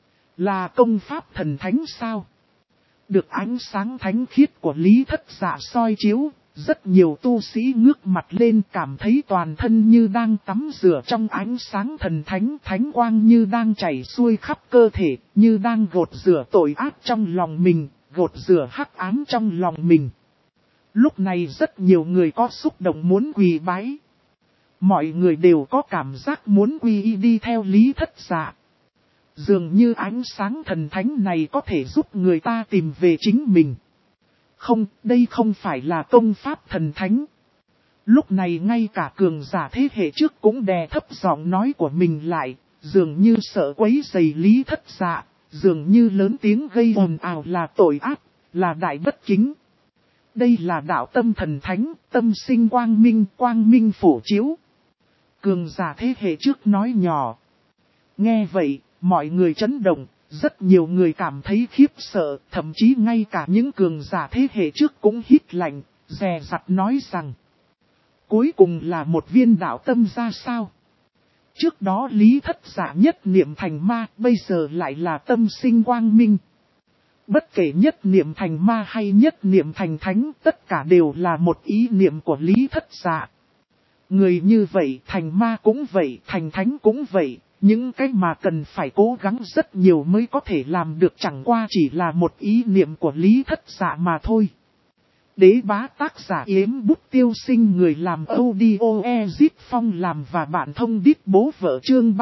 Là công pháp thần thánh sao? Được ánh sáng thánh khiết của Lý Thất Dạ soi chiếu, rất nhiều tu sĩ ngước mặt lên cảm thấy toàn thân như đang tắm rửa trong ánh sáng thần thánh, thánh quang như đang chảy xuôi khắp cơ thể, như đang gột rửa tội ác trong lòng mình, gột rửa hắc ám trong lòng mình. Lúc này rất nhiều người có xúc động muốn quỳ bái. Mọi người đều có cảm giác muốn quy y đi theo Lý Thất Dạ. Dường như ánh sáng thần thánh này có thể giúp người ta tìm về chính mình. Không, đây không phải là công pháp thần thánh. Lúc này ngay cả cường giả thế hệ trước cũng đè thấp giọng nói của mình lại, dường như sợ quấy rầy Lý Thất Dạ, dường như lớn tiếng gây ồn ào là tội ác, là đại bất kính. Đây là đạo tâm thần thánh, tâm sinh quang minh phổ chiếu. Cường giả thế hệ trước nói nhỏ. Nghe vậy, mọi người chấn động, rất nhiều người cảm thấy khiếp sợ, thậm chí ngay cả những cường giả thế hệ trước cũng hít lạnh, dè dặt nói rằng. Cuối cùng là một viên đạo tâm ra sao? Trước đó Lý Thất Dạ nhất niệm thành ma, bây giờ lại là tâm sinh quang minh. Bất kể nhất niệm thành ma hay nhất niệm thành thánh, tất cả đều là một ý niệm của Lý Thất Dạ. Người như vậy thành ma cũng vậy, thành thánh cũng vậy, những cái mà cần phải cố gắng rất nhiều mới có thể làm được chẳng qua chỉ là một ý niệm của Lý Thất Dạ mà thôi. Đế bá tác giả Yếm Bút Tiêu Sinh, người làm audio Ezit Phong làm và bạn thông đít bố vợ, chương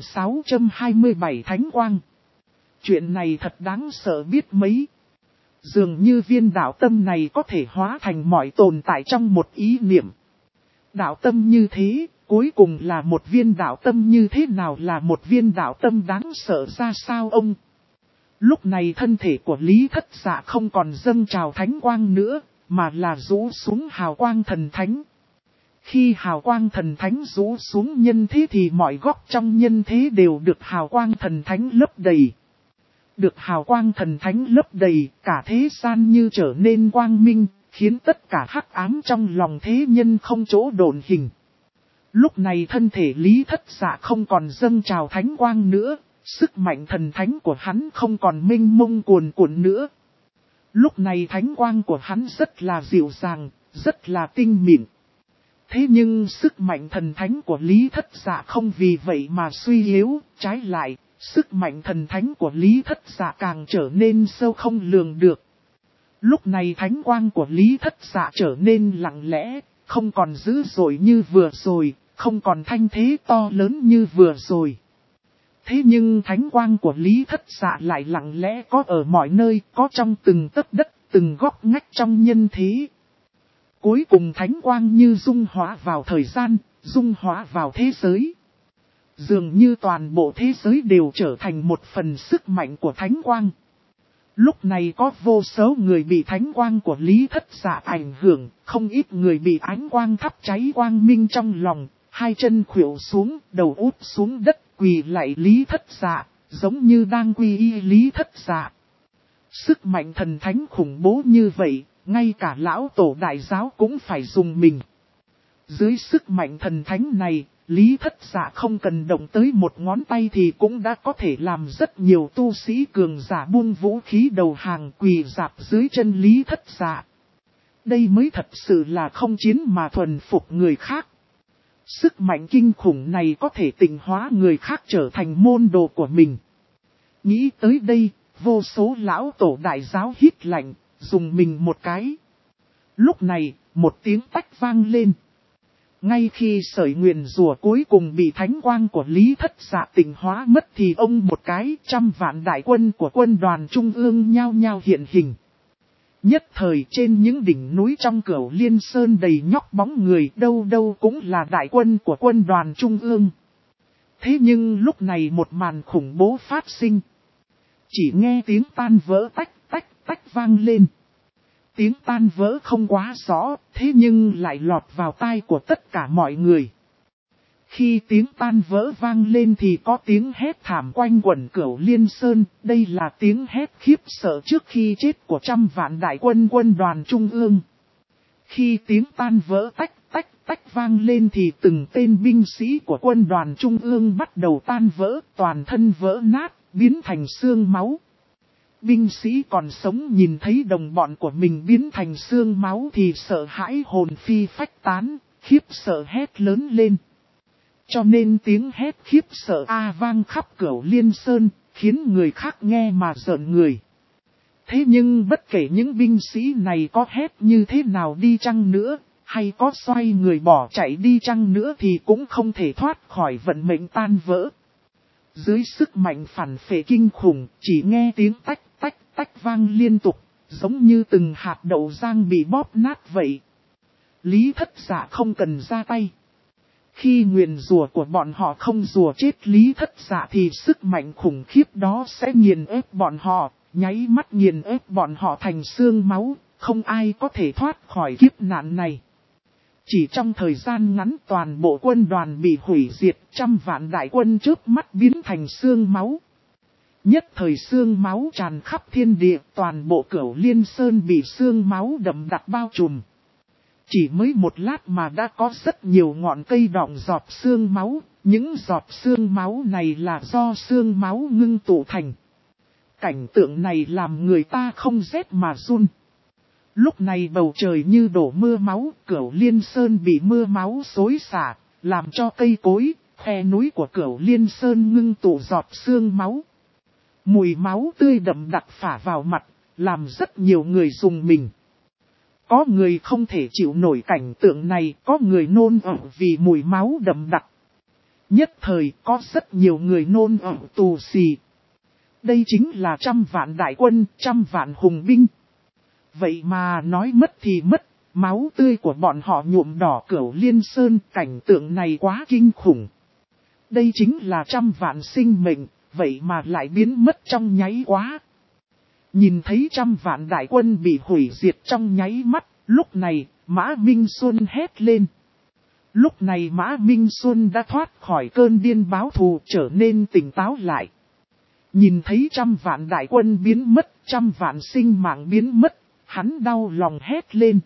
3627 Thánh Quang. Chuyện này thật đáng sợ biết mấy. Dường như viên đạo tâm này có thể hóa thành mọi tồn tại trong một ý niệm. Đạo tâm như thế, cuối cùng là một viên đạo tâm như thế nào, là một viên đạo tâm đáng sợ ra sao ông? Lúc này thân thể của Lý Thất Dạ không còn dâng trào thánh quang nữa, mà là rũ xuống hào quang thần thánh. Khi hào quang thần thánh rũ xuống nhân thế thì mọi góc trong nhân thế đều được hào quang thần thánh lấp đầy. Được hào quang thần thánh lấp đầy, cả thế gian như trở nên quang minh, khiến tất cả hắc ám trong lòng thế nhân không chỗ độn hình. Lúc này thân thể Lý Thất Dạ không còn dâng trào thánh quang nữa, sức mạnh thần thánh của hắn không còn mênh mông cuồn cuộn nữa. Lúc này thánh quang của hắn rất là dịu dàng, rất là tinh mịn. Thế nhưng sức mạnh thần thánh của Lý Thất Dạ không vì vậy mà suy yếu, trái lại, sức mạnh thần thánh của Lý Thất Dạ càng trở nên sâu không lường được. Lúc này thánh quang của Lý Thất Dạ trở nên lặng lẽ, không còn dữ dội như vừa rồi, không còn thanh thế to lớn như vừa rồi. Thế nhưng thánh quang của Lý Thất Dạ lại lặng lẽ có ở mọi nơi, có trong từng tấc đất, từng góc ngách trong nhân thế. Cuối cùng thánh quang như dung hóa vào thời gian, dung hóa vào thế giới. Dường như toàn bộ thế giới đều trở thành một phần sức mạnh của thánh quang. Lúc này có vô số người bị thánh quang của Lý Thất Dạ ảnh hưởng, không ít người bị ánh quang thắp cháy quang minh trong lòng, hai chân khuỵu xuống, đầu úp xuống đất, quỳ lạy Lý Thất Dạ, giống như đang quy y Lý Thất Dạ. Sức mạnh thần thánh khủng bố như vậy, ngay cả lão tổ đại giáo cũng phải dùng mình. Dưới sức mạnh thần thánh này, Lý Thất Dạ không cần động tới một ngón tay thì cũng đã có thể làm rất nhiều tu sĩ cường giả buông vũ khí đầu hàng quỳ rạp dưới chân Lý Thất Dạ. Đây mới thật sự là không chiến mà thuần phục người khác. Sức mạnh kinh khủng này có thể tịnh hóa người khác trở thành môn đồ của mình. Nghĩ tới đây, vô số lão tổ đại giáo hít lạnh, dùng mình một cái. Lúc này, một tiếng tách vang lên. Ngay khi sợi nguyền rủa cuối cùng bị thánh quang của Lý Thất Dạ tịnh hóa mất thì ông một cái 100 vạn đại quân của quân đoàn trung ương nhao nhao hiện hình. Nhất thời trên những đỉnh núi trong Cửu Liên Sơn đầy nhóc bóng người đâu đâu cũng là đại quân của quân đoàn trung ương. Thế nhưng lúc này một màn khủng bố phát sinh. Chỉ nghe tiếng tan vỡ tách tách tách vang lên. Tiếng tan vỡ không quá rõ, thế nhưng lại lọt vào tai của tất cả mọi người. Khi tiếng tan vỡ vang lên thì có tiếng hét thảm quanh quẩn Cửu Liên Sơn, đây là tiếng hét khiếp sợ trước khi chết của 100 vạn đại quân quân đoàn trung ương. Khi tiếng tan vỡ tách tách tách vang lên thì từng tên binh sĩ của quân đoàn trung ương bắt đầu tan vỡ, toàn thân vỡ nát, biến thành xương máu. Binh sĩ còn sống nhìn thấy đồng bọn của mình biến thành xương máu thì sợ hãi hồn phi phách tán, khiếp sợ hét lớn lên. Cho nên tiếng hét khiếp sợ vang khắp Cửu Liên Sơn, khiến người khác nghe mà rợn người. Thế nhưng bất kể những binh sĩ này có hét như thế nào đi chăng nữa, hay có xoay người bỏ chạy đi chăng nữa thì cũng không thể thoát khỏi vận mệnh tan vỡ. Dưới sức mạnh phản phệ kinh khủng, chỉ nghe tiếng tách tách tách vang liên tục, giống như từng hạt đậu rang bị bóp nát vậy. Lý Thất Dạ không cần ra tay. Khi nguyền rủa của bọn họ không rủa chết Lý Thất Dạ thì sức mạnh khủng khiếp đó sẽ nghiền ép bọn họ, nháy mắt nghiền ép bọn họ thành xương máu, không ai có thể thoát khỏi kiếp nạn này. Chỉ trong thời gian ngắn toàn bộ quân đoàn bị hủy diệt, 100 vạn đại quân chớp mắt biến thành xương máu. Nhất thời xương máu tràn khắp thiên địa, toàn bộ Cửu Liên Sơn bị xương máu đậm đặc bao trùm. Chỉ mới một lát mà đã có rất nhiều ngọn cây đọng giọt xương máu, những giọt xương máu này là do xương máu ngưng tụ thành. Cảnh tượng này làm người ta không rét mà run. Lúc này bầu trời như đổ mưa máu, Cửu Liên Sơn bị mưa máu xối xả, làm cho cây cối, khe núi của Cửu Liên Sơn ngưng tụ giọt xương máu. Mùi máu tươi đậm đặc phả vào mặt, làm rất nhiều người rùng mình. Có người không thể chịu nổi cảnh tượng này, có người nôn ọe vì mùi máu đậm đặc. Nhất thời có rất nhiều người nôn ọe tù xì. Đây chính là 100 vạn đại quân, 100 vạn hùng binh. Vậy mà nói mất thì mất, máu tươi của bọn họ nhuộm đỏ Cửu Liên Sơn, cảnh tượng này quá kinh khủng. Đây chính là 100 vạn sinh mệnh, vậy mà lại biến mất trong nháy quá. Nhìn thấy 100 vạn đại quân bị hủy diệt trong nháy mắt, lúc này, Mã Minh Xuân hét lên. Lúc này Mã Minh Xuân đã thoát khỏi cơn điên báo thù trở nên tỉnh táo lại. Nhìn thấy 100 vạn đại quân biến mất, 100 vạn sinh mạng biến mất, hắn đau lòng hét lên.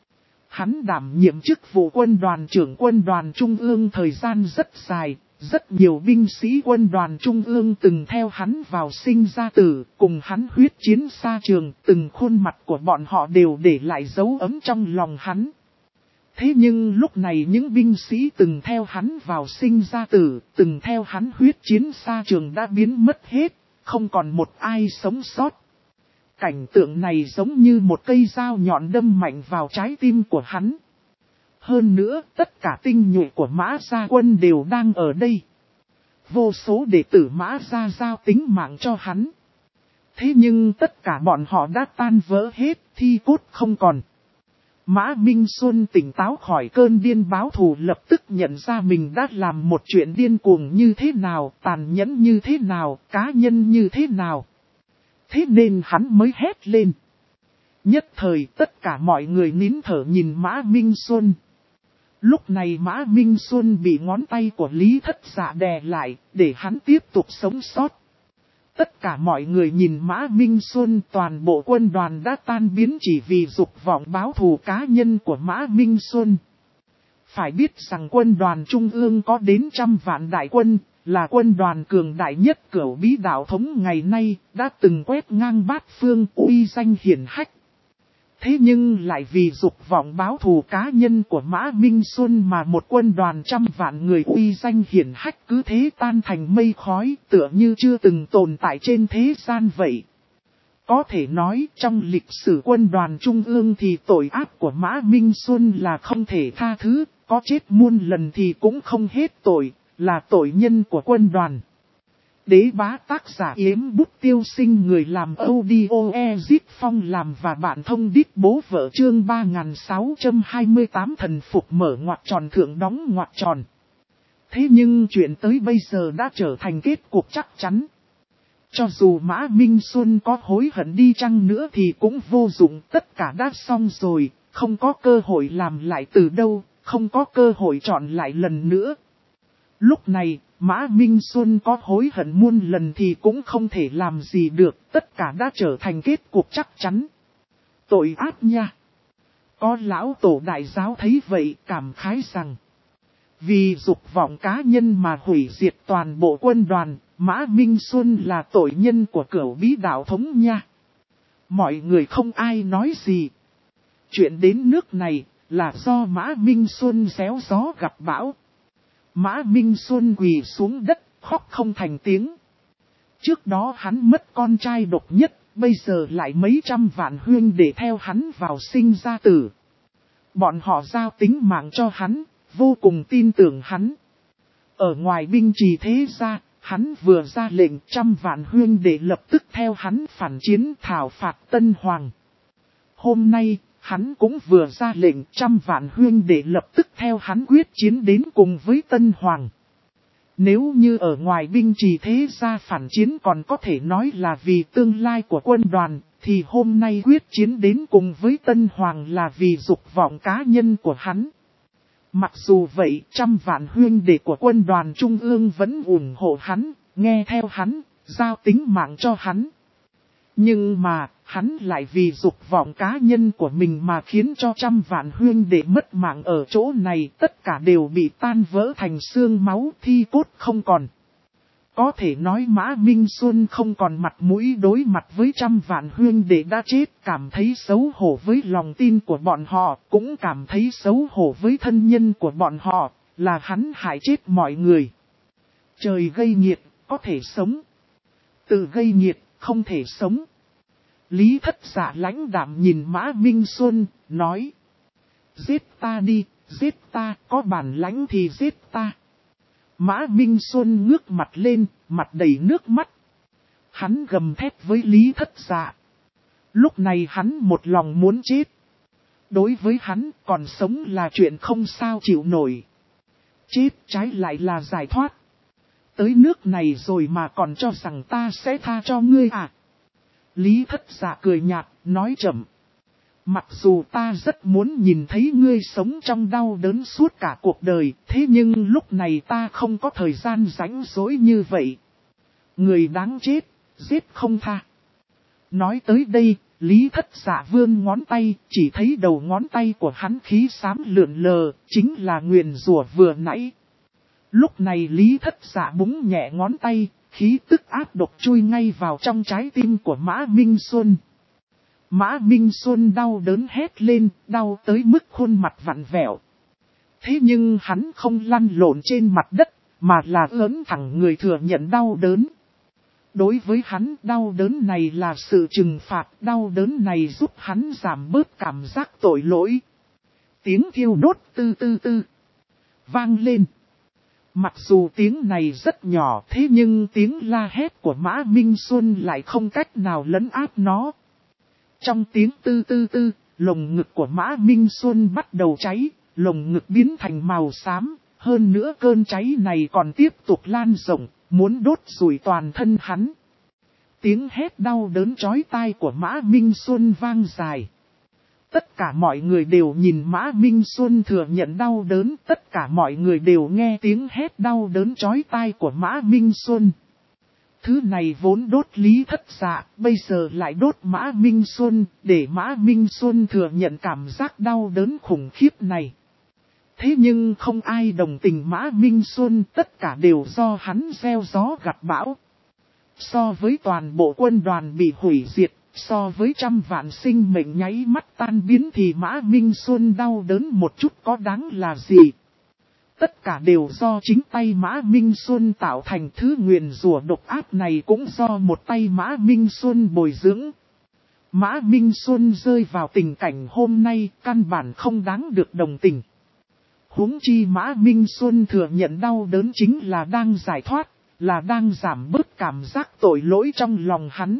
Hắn đảm nhiệm chức vụ quân đoàn trưởng quân đoàn trung ương thời gian rất dài. Rất nhiều binh sĩ quân đoàn trung ương từng theo hắn vào sinh ra tử, cùng hắn huyết chiến xa trường, từng khuôn mặt của bọn họ đều để lại dấu ấm trong lòng hắn. Thế nhưng lúc này những binh sĩ từng theo hắn vào sinh ra tử, từng theo hắn huyết chiến xa trường đã biến mất hết, không còn một ai sống sót. Cảnh tượng này giống như một cây dao nhọn đâm mạnh vào trái tim của hắn. Hơn nữa, tất cả tinh nhuệ của Mã Gia Quân đều đang ở đây. Vô số đệ tử Mã Gia giao tính mạng cho hắn. Thế nhưng tất cả bọn họ đã tan vỡ hết, thi cốt không còn. Mã Minh Xuân tỉnh táo khỏi cơn điên báo thù, lập tức nhận ra mình đã làm một chuyện điên cuồng như thế nào, tàn nhẫn như thế nào, cá nhân như thế nào. Thế nên hắn mới hét lên. Nhất thời tất cả mọi người nín thở nhìn Mã Minh Xuân. Lúc này Mã Minh Xuân bị ngón tay của Lý Thất Dạ đè lại, để hắn tiếp tục sống sót. Tất cả mọi người nhìn Mã Minh Xuân, toàn bộ quân đoàn đã tan biến chỉ vì dục vọng báo thù cá nhân của Mã Minh Xuân. Phải biết rằng quân đoàn trung ương có đến 100 vạn đại quân, là quân đoàn cường đại nhất Cửu Bí đạo thống ngày nay, đã từng quét ngang bát phương uy danh hiển hách. Thế nhưng lại vì dục vọng báo thù cá nhân của Mã Minh Xuân mà một quân đoàn 100 vạn người uy danh hiển hách cứ thế tan thành mây khói, tựa như chưa từng tồn tại trên thế gian vậy. Có thể nói trong lịch sử quân đoàn trung ương thì tội ác của Mã Minh Xuân là không thể tha thứ, có chết muôn lần thì cũng không hết tội, là tội nhân của quân đoàn. Đế bá tác giả Yếm Bút Tiêu Sinh, người làm audio Ezit Phong làm và bạn thông đít bố vợ, chương 3628 thần phục mở ngoặc tròn thượng đóng ngoặc tròn. Thế nhưng chuyện tới bây giờ đã trở thành kết cục chắc chắn. Cho dù Mã Minh Xuân có hối hận đi chăng nữa thì cũng vô dụng, tất cả đã xong rồi, không có cơ hội làm lại từ đâu, không có cơ hội chọn lại lần nữa. Lúc này, Mã Minh Xuân có hối hận muôn lần thì cũng không thể làm gì được, tất cả đã trở thành kết cục chắc chắn. Tội ác nha! Có lão tổ đại giáo thấy vậy cảm khái rằng, vì dục vọng cá nhân mà hủy diệt toàn bộ quân đoàn, Mã Minh Xuân là tội nhân của Cửu Bí đạo thống nha. Mọi người không ai nói gì. Chuyện đến nước này là do Mã Minh Xuân xéo gió gặp bão. Mã Minh Xuân quỳ xuống đất, khóc không thành tiếng. Trước đó hắn mất con trai độc nhất, bây giờ lại mấy trăm vạn huynh để theo hắn vào sinh ra tử. Bọn họ giao tính mạng cho hắn, vô cùng tin tưởng hắn. Ở ngoài binh trì thế gia, hắn vừa ra lệnh 100 vạn huynh để lập tức theo hắn phản chiến thảo phạt Tân Hoàng. Hôm nay, hắn cũng vừa ra lệnh 100 vạn huynh để lập tức theo hắn quyết chiến đến cùng với Tân Hoàng. Nếu như ở ngoài binh trì thế gia phản chiến còn có thể nói là vì tương lai của quân đoàn, thì hôm nay quyết chiến đến cùng với Tân Hoàng là vì dục vọng cá nhân của hắn. Mặc dù vậy, 100 vạn huynh đệ của quân đoàn trung ương vẫn ủng hộ hắn, nghe theo hắn, giao tính mạng cho hắn. Nhưng mà, hắn lại vì dục vọng cá nhân của mình mà khiến cho 100 vạn huynh đệ mất mạng ở chỗ này, tất cả đều bị tan vỡ thành xương máu, thi cốt không còn. Có thể nói Mã Minh Xuân không còn mặt mũi đối mặt với 100 vạn huynh đệ đã chết, cảm thấy xấu hổ với lòng tin của bọn họ, cũng cảm thấy xấu hổ với thân nhân của bọn họ, là hắn hại chết mọi người. Trời gây nghiệt, có thể sống. Tự gây nghiệt, không thể sống. Lý Thất Dạ lãnh đạm nhìn Mã Minh Xuân, nói. Giết ta đi, giết ta, có bản lãnh thì giết ta. Mã Minh Xuân ngước mặt lên, mặt đầy nước mắt. Hắn gầm thét với Lý Thất Dạ. Lúc này hắn một lòng muốn chết. Đối với hắn, còn sống là chuyện không sao chịu nổi. Chết trái lại là giải thoát. Tới nước này rồi mà còn cho rằng ta sẽ tha cho ngươi à? Lý Thất Dạ cười nhạt, nói chậm. Mặc dù ta rất muốn nhìn thấy ngươi sống trong đau đớn suốt cả cuộc đời, thế nhưng lúc này ta không có thời gian rảnh rỗi như vậy. Người đáng chết, giết không tha. Nói tới đây, Lý Thất Dạ vươn ngón tay, chỉ thấy đầu ngón tay của hắn khí xám lượn lờ, chính là nguyền rủa vừa nãy. Lúc này Lý Thất Dạ búng nhẹ ngón tay, khí tức áp độc chui ngay vào trong trái tim của Mã Minh Xuân. Mã Minh Xuân đau đớn hét lên, đau tới mức khuôn mặt vặn vẹo. Thế nhưng hắn không lăn lộn trên mặt đất, mà là ớn thẳng người thừa nhận đau đớn. Đối với hắn, đau đớn này là sự trừng phạt, đau đớn này giúp hắn giảm bớt cảm giác tội lỗi. Tiếng thiêu đốt tư tư tư vang lên. Mặc dù tiếng này rất nhỏ, thế nhưng tiếng la hét của Mã Minh Xuân lại không cách nào lấn át nó. Trong tiếng tư tư tư, lồng ngực của Mã Minh Xuân bắt đầu cháy, lồng ngực biến thành màu xám, hơn nữa cơn cháy này còn tiếp tục lan rộng, muốn đốt rủi toàn thân hắn. Tiếng hét đau đớn chói tai của Mã Minh Xuân vang dài. Tất cả mọi người đều nhìn Mã Minh Xuân thừa nhận đau đớn, tất cả mọi người đều nghe tiếng hét đau đớn chói tai của Mã Minh Xuân. Thứ này vốn đốt Lý Thất Dạ, bây giờ lại đốt Mã Minh Xuân, để Mã Minh Xuân thừa nhận cảm giác đau đớn khủng khiếp này. Thế nhưng không ai đồng tình Mã Minh Xuân, tất cả đều do hắn gieo gió gặt bão. So với toàn bộ quân đoàn bị hủy diệt, so với trăm vạn sinh mệnh nháy mắt tan biến thì Mã Minh Xuân đau đớn một chút có đáng là gì. Tất cả đều do chính tay Mã Minh Xuân tạo thành, thứ nguyền rủa độc ác này cũng do một tay Mã Minh Xuân bồi dưỡng. Mã Minh Xuân rơi vào tình cảnh hôm nay căn bản không đáng được đồng tình. Huống chi Mã Minh Xuân thừa nhận đau đớn chính là đang giải thoát, là đang giảm bớt cảm giác tội lỗi trong lòng hắn.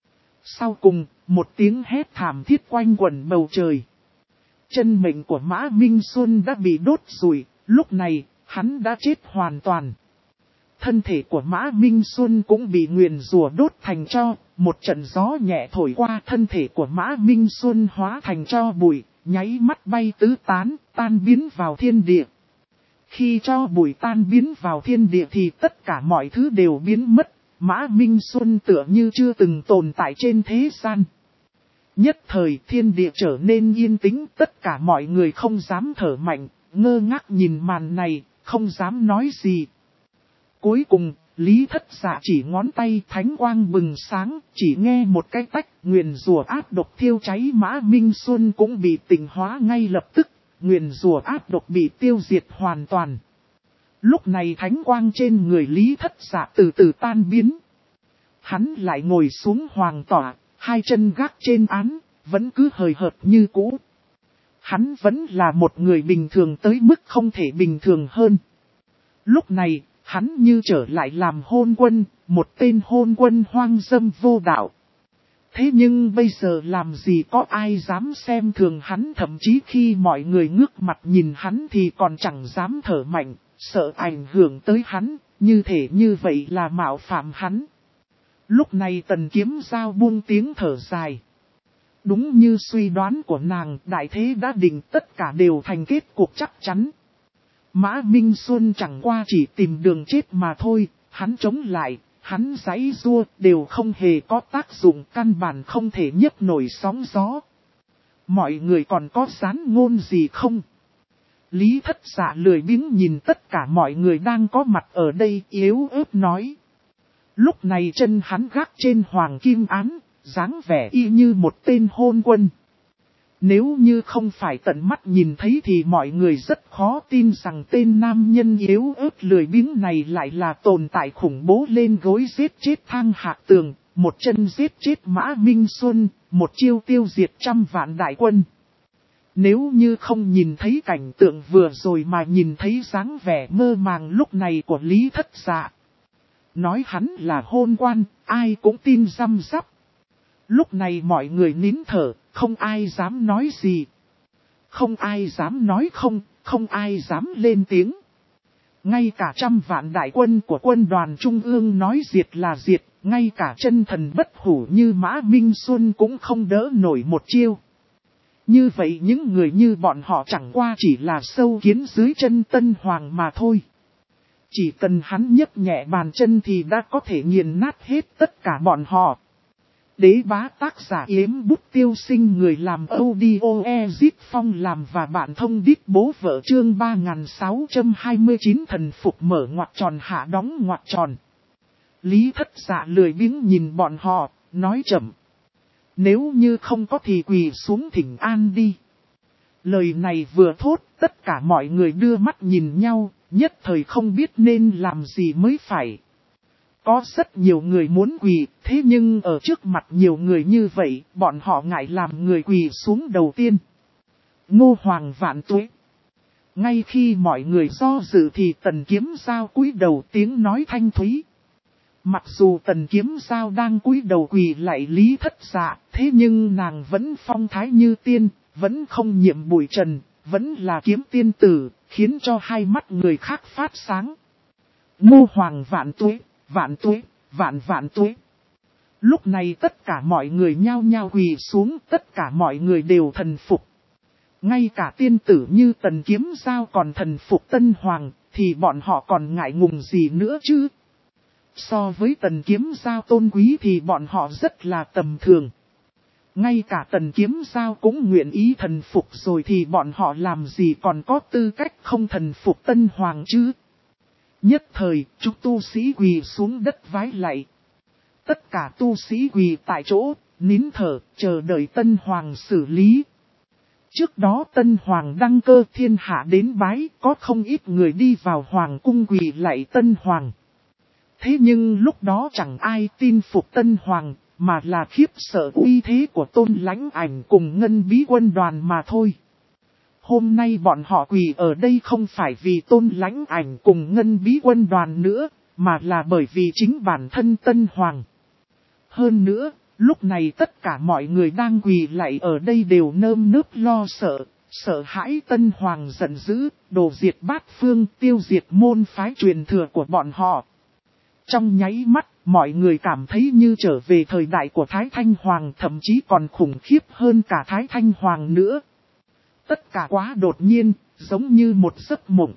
Sau cùng, một tiếng hét thảm thiết quanh quẩn bầu trời. Chân mệnh của Mã Minh Xuân đã bị đốt rụi, lúc này, hắn đã chết hoàn toàn. Thân thể của Mã Minh Xuân cũng bị nguyền rủa đốt thành tro, một trận gió nhẹ thổi qua thân thể của Mã Minh Xuân hóa thành tro bụi, nháy mắt bay tứ tán, tan biến vào thiên địa. Khi tro bụi tan biến vào thiên địa thì tất cả mọi thứ đều biến mất, Mã Minh Xuân tựa như chưa từng tồn tại trên thế gian. Nhất thời thiên địa trở nên yên tĩnh, tất cả mọi người không dám thở mạnh, ngơ ngác nhìn màn này, không dám nói gì. Cuối cùng, Lý Thất Dạ chỉ ngón tay thánh quang bừng sáng, chỉ nghe một cái tách, nguyền rủa ác độc thiêu cháy Mã Minh Xuân cũng bị tịnh hóa ngay lập tức, nguyền rủa ác độc bị tiêu diệt hoàn toàn. Lúc này thánh quang trên người Lý Thất Dạ từ từ tan biến. Hắn lại ngồi xuống hoàng tọa, hai chân gác trên án, vẫn cứ hời hợt như cũ. Hắn vẫn là một người bình thường tới mức không thể bình thường hơn. Lúc này, hắn như trở lại làm hôn quân, một tên hôn quân hoang dâm vô đạo. Thế nhưng bây giờ làm gì có ai dám xem thường hắn, thậm chí khi mọi người ngước mặt nhìn hắn thì còn chẳng dám thở mạnh, sợ ảnh hưởng tới hắn, như thể như vậy là mạo phạm hắn. Lúc này Tần Kiếm Giao buông tiếng thở dài. Đúng như suy đoán của nàng, đại thế đã định, tất cả đều thành kết cuộc chắc chắn. Mã Minh Xuân chẳng qua chỉ tìm đường chết mà thôi, hắn chống lại, hắn giãy giụa đều không hề có tác dụng, căn bản không thể nhấc nổi sóng gió. Mọi người còn có gián ngôn gì không? Lý Thất Dạ lười biếng nhìn tất cả mọi người đang có mặt ở đây, yếu ớt nói. Lúc này chân hắn gác trên hoàng kim án, dáng vẻ y như một tên hôn quân. Nếu như không phải tận mắt nhìn thấy thì mọi người rất khó tin rằng tên nam nhân yếu ớt lười biếng này lại là tồn tại khủng bố lên gối giết chết Thang Hạc Tường, một chân giết chết Mã Minh Xuân, một chiêu tiêu diệt trăm vạn đại quân. Nếu như không nhìn thấy cảnh tượng vừa rồi mà nhìn thấy dáng vẻ mơ màng lúc này của Lý Thất Dạ. Nói hắn là hôn quan, ai cũng tin răm rắp. Lúc này mọi người nín thở, không ai dám nói gì. Không ai dám nói không, không ai dám lên tiếng. Ngay cả trăm vạn đại quân của quân đoàn Trung ương nói diệt là diệt, ngay cả chân thần bất hủ như Mã Minh Xuân cũng không đỡ nổi một chiêu. Như vậy những người như bọn họ chẳng qua chỉ là sâu kiến dưới chân Tân Hoàng mà thôi. Chỉ cần hắn nhấc nhẹ bàn chân thì đã có thể nghiền nát hết tất cả bọn họ. Đế bá tác giả Yếm Bút Tiêu Sinh, người làm audio Ezit Phong làm và bạn thông đít bố vợ, chương 3629 thần phục mở ngoặc tròn hạ đóng ngoặc tròn. Lý Thất Dạ lười biếng nhìn bọn họ, nói chậm. Nếu như không có thì quỳ xuống thỉnh an đi. Lời này vừa thốt, tất cả mọi người đưa mắt nhìn nhau, nhất thời không biết nên làm gì mới phải. Có rất nhiều người muốn quỳ, thế nhưng ở trước mặt nhiều người như vậy, bọn họ ngại làm người quỳ xuống đầu tiên. Ngô Hoàng vạn tuế. Ngay khi mọi người do dự thì Tần Kiếm Giao cúi đầu, tiếng nói thanh thúy. Mặc dù Tần Kiếm Giao đang cúi đầu quỳ lạy Lý Thất Dạ, thế nhưng nàng vẫn phong thái như tiên, vẫn không nhiễm bụi trần, vẫn là kiếm tiên tử, khiến cho hai mắt người khác phát sáng. Ngô Hoàng vạn tuế. Vạn tuế, vạn tuế. Lúc này tất cả mọi người nhao nhao quỳ xuống, tất cả mọi người đều thần phục. Ngay cả tiên tử như Tần Kiếm Giao còn thần phục Tân Hoàng, thì bọn họ còn ngại ngùng gì nữa chứ? So với Tần Kiếm Giao tôn quý thì bọn họ rất là tầm thường. Ngay cả Tần Kiếm Giao cũng nguyện ý thần phục rồi thì bọn họ làm gì còn có tư cách không thần phục Tân Hoàng chứ. Nhất thời, chúng tu sĩ quỳ xuống đất vái lạy. Tất cả tu sĩ quỳ tại chỗ, nín thở, chờ đợi Tân Hoàng xử lý. Trước đó Tân Hoàng đăng cơ thiên hạ đến bái, có không ít người đi vào Hoàng cung quỳ lạy Tân Hoàng. Thế nhưng lúc đó chẳng ai tin phục Tân Hoàng, mà là khiếp sợ uy thế của Tôn Lãnh Ảnh cùng Ngân Bí Quân đoàn mà thôi. Hôm nay bọn họ quỳ ở đây không phải vì Tôn Lãnh Ảnh cùng Ngân Bí Quân đoàn nữa, mà là bởi vì chính bản thân Tân Hoàng. Hơn nữa, lúc này tất cả mọi người đang quỳ lạy ở đây đều nơm nớp lo sợ, sợ hãi Tân Hoàng giận dữ, đồ diệt bát phương, tiêu diệt môn phái truyền thừa của bọn họ. Trong nháy mắt, mọi người cảm thấy như trở về thời đại của Thái Thanh Hoàng, thậm chí còn khủng khiếp hơn cả Thái Thanh Hoàng nữa. Tất cả quá đột nhiên, giống như một giấc mộng.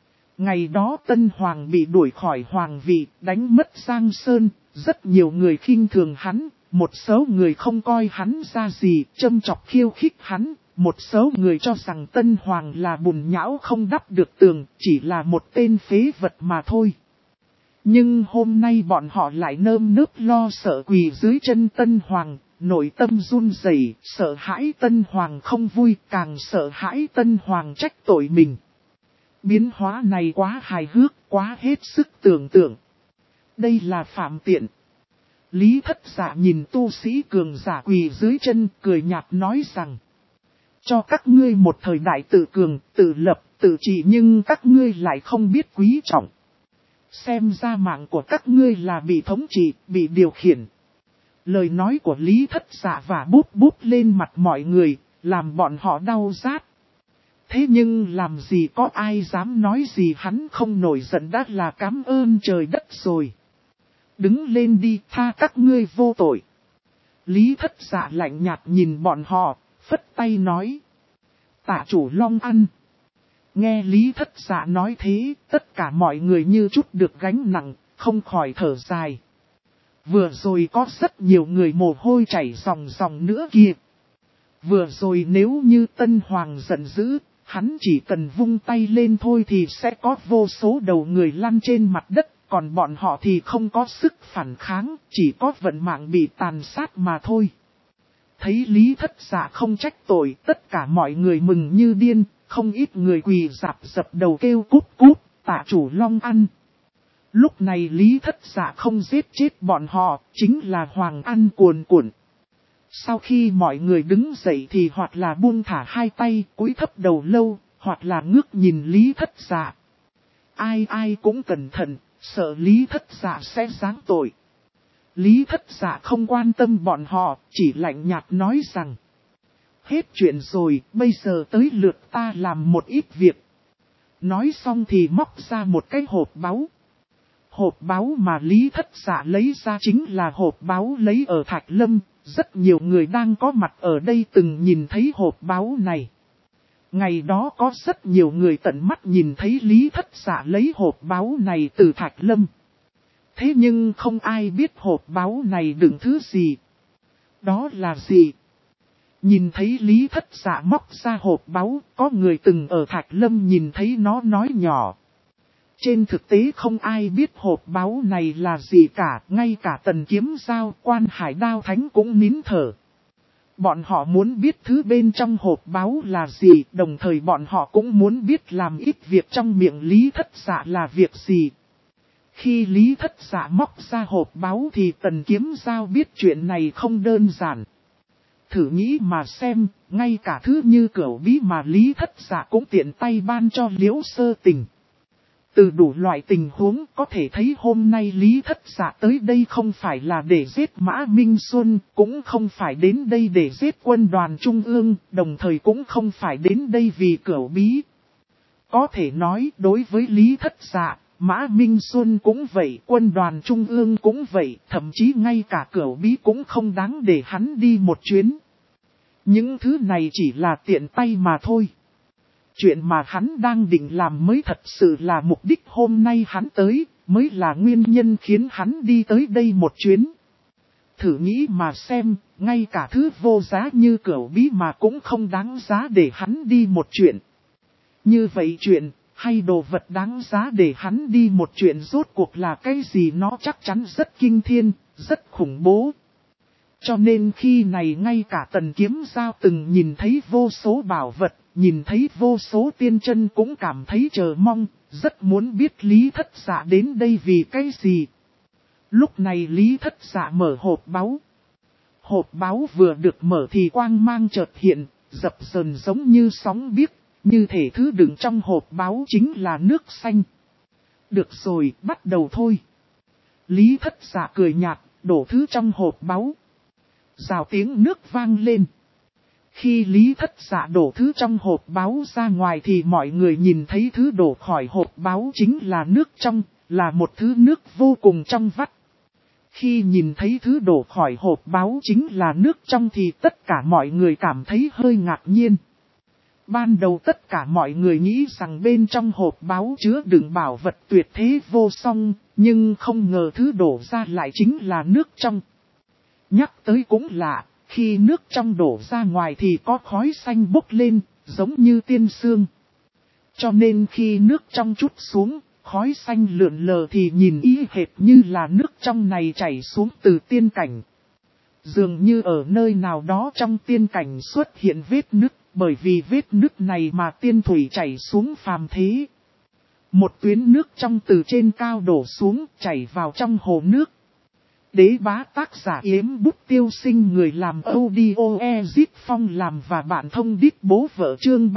Ngày đó Tân Hoàng bị đuổi khỏi hoàng vị, đánh mất Giang Sơn, rất nhiều người khinh thường hắn, một số người không coi hắn ra gì, châm chọc khiêu khích hắn, một số người cho rằng Tân Hoàng là bùn nhão không đắp được tường, chỉ là một tên phế vật mà thôi. Nhưng hôm nay bọn họ lại nơm nớp lo sợ quỳ dưới chân Tân Hoàng, nội tâm run rẩy, sợ hãi Tân Hoàng không vui, càng sợ hãi Tân Hoàng trách tội mình. Biến hóa này quá hài hước, quá hết sức tưởng tượng. Đây là phạm tiện. Lý Thất Dạ nhìn tu sĩ cường giả quỳ dưới chân, cười nhạt nói rằng: cho các ngươi một thời đại tự cường, tự lập, tự trị, nhưng các ngươi lại không biết quý trọng. Xem ra mạng của các ngươi là bị thống trị, bị điều khiển. Lời nói của Lý Thất Dạ và búp búp lên mặt mọi người, làm bọn họ đau rát. Thế nhưng làm gì có ai dám nói gì, hắn không nổi giận đã là cảm ơn trời đất rồi. Đứng lên đi, tha các ngươi vô tội. Lý Thất Dạ lạnh nhạt nhìn bọn họ, phất tay nói: Tạ chủ Long Ăn. Nghe Lý Thất Dạ nói thế, tất cả mọi người như chút được gánh nặng, không khỏi thở dài. Vừa rồi có rất nhiều người mồ hôi chảy ròng ròng nữa kìa. Vừa rồi nếu như Tân Hoàng giận dữ, hắn chỉ cần vung tay lên thôi thì sẽ có vô số đầu người lăn trên mặt đất, còn bọn họ thì không có sức phản kháng, chỉ có vận mạng bị tàn sát mà thôi. Thấy Lý Thất Dạ không trách tội, tất cả mọi người mừng như điên, không ít người quỳ rạp dập đầu kêu cút cút, tạ chủ Long Ăn. Lúc này Lý Thất Dạ không giết chết bọn họ, chính là Hoàng Ăn cuồn cuộn. Sau khi mọi người đứng dậy thì hoặc là buông thả hai tay, cúi thấp đầu lâu, hoặc là ngước nhìn Lý Thất Dạ. Ai ai cũng cẩn thận, sợ Lý Thất Dạ sẽ giáng tội. Lý Thất Dạ không quan tâm bọn họ, chỉ lạnh nhạt nói rằng: hết chuyện rồi, bây giờ tới lượt ta làm một ít việc. Nói xong thì móc ra một cái hộp báu. Hộp báu mà Lý Thất Dạ lấy ra chính là hộp báu lấy ở Thạch Lâm. Rất nhiều người đang có mặt ở đây từng nhìn thấy hộp báu này. Ngày đó có rất nhiều người tận mắt nhìn thấy Lý Thất Dạ lấy hộp báu này từ Thạch Lâm. Thế nhưng không ai biết hộp báu này đựng thứ gì. Đó là gì? Nhìn thấy Lý Thất Dạ móc ra hộp báu, có người từng ở Thạch Lâm nhìn thấy nó nói nhỏ. Trên thực tế không ai biết hộp báu này là gì cả, ngay cả Tần Kiếm Giao, Quan Hải Đao Thánh cũng nín thở. Bọn họ muốn biết thứ bên trong hộp báu là gì, đồng thời bọn họ cũng muốn biết làm ít việc trong miệng Lý Thất Dạ là việc gì. Khi Lý Thất Dạ móc ra hộp báu thì Tần Kiếm Giao biết chuyện này không đơn giản. Thử nghĩ mà xem, ngay cả thứ như cửu bí mà Lý Thất Dạ cũng tiện tay ban cho Liễu Sơ Tình. Từ đủ loại tình huống có thể thấy hôm nay Lý Thất Dạ tới đây không phải là để giết Mã Minh Xuân, cũng không phải đến đây để giết quân đoàn Trung ương, đồng thời cũng không phải đến đây vì cửu bí. Có thể nói đối với Lý Thất Dạ, Mã Minh Xuân cũng vậy, quân đoàn Trung ương cũng vậy, thậm chí ngay cả cửu bí cũng không đáng để hắn đi một chuyến. Những thứ này chỉ là tiện tay mà thôi. Chuyện mà hắn đang định làm mới thật sự là mục đích hôm nay hắn tới, mới là nguyên nhân khiến hắn đi tới đây một chuyến. Thử nghĩ mà xem, ngay cả thứ vô giá như cửu bí mà cũng không đáng giá để hắn đi một chuyện. Như vậy chuyện, hay đồ vật đáng giá để hắn đi một chuyện rốt cuộc là cái gì, nó chắc chắn rất kinh thiên, rất khủng bố. Cho nên khi này ngay cả Tần Kiếm Giao từng nhìn thấy vô số bảo vật, nhìn thấy vô số tiên chân cũng cảm thấy chờ mong, rất muốn biết Lý Thất Dạ đến đây vì cái gì. Lúc này Lý Thất Dạ mở hộp báu. Hộp báu vừa được mở thì quang mang chợt hiện, dập dờn giống như sóng biếc, như thể thứ đựng trong hộp báu chính là nước xanh. Được rồi, bắt đầu thôi. Lý Thất Dạ cười nhạt, đổ thứ trong hộp báu. Rào tiếng nước vang lên. Khi Lý Thất Dạ đổ thứ trong hộp báu ra ngoài thì mọi người nhìn thấy thứ đổ khỏi hộp báu chính là nước trong, là một thứ nước vô cùng trong vắt. Khi nhìn thấy thứ đổ khỏi hộp báu chính là nước trong thì tất cả mọi người cảm thấy hơi ngạc nhiên. Ban đầu tất cả mọi người nghĩ rằng bên trong hộp báu chứa đựng bảo vật tuyệt thế vô song, nhưng không ngờ thứ đổ ra lại chính là nước trong. Nhắc tới cũng lạ, khi nước trong đổ ra ngoài thì có khói xanh bốc lên, giống như tiên sương. Cho nên khi nước trong trút xuống, khói xanh lượn lờ thì nhìn y hệt như là nước trong này chảy xuống từ tiên cảnh. Dường như ở nơi nào đó trong tiên cảnh xuất hiện vết nứt, bởi vì vết nứt này mà tiên thủy chảy xuống phàm thế. Một tuyến nước trong từ trên cao đổ xuống, chảy vào trong hồ nước. Đế bá tác giả Yếm Bút Tiêu Sinh, người làm audio Ezit Phong làm và bạn thông đít bố vợ, chương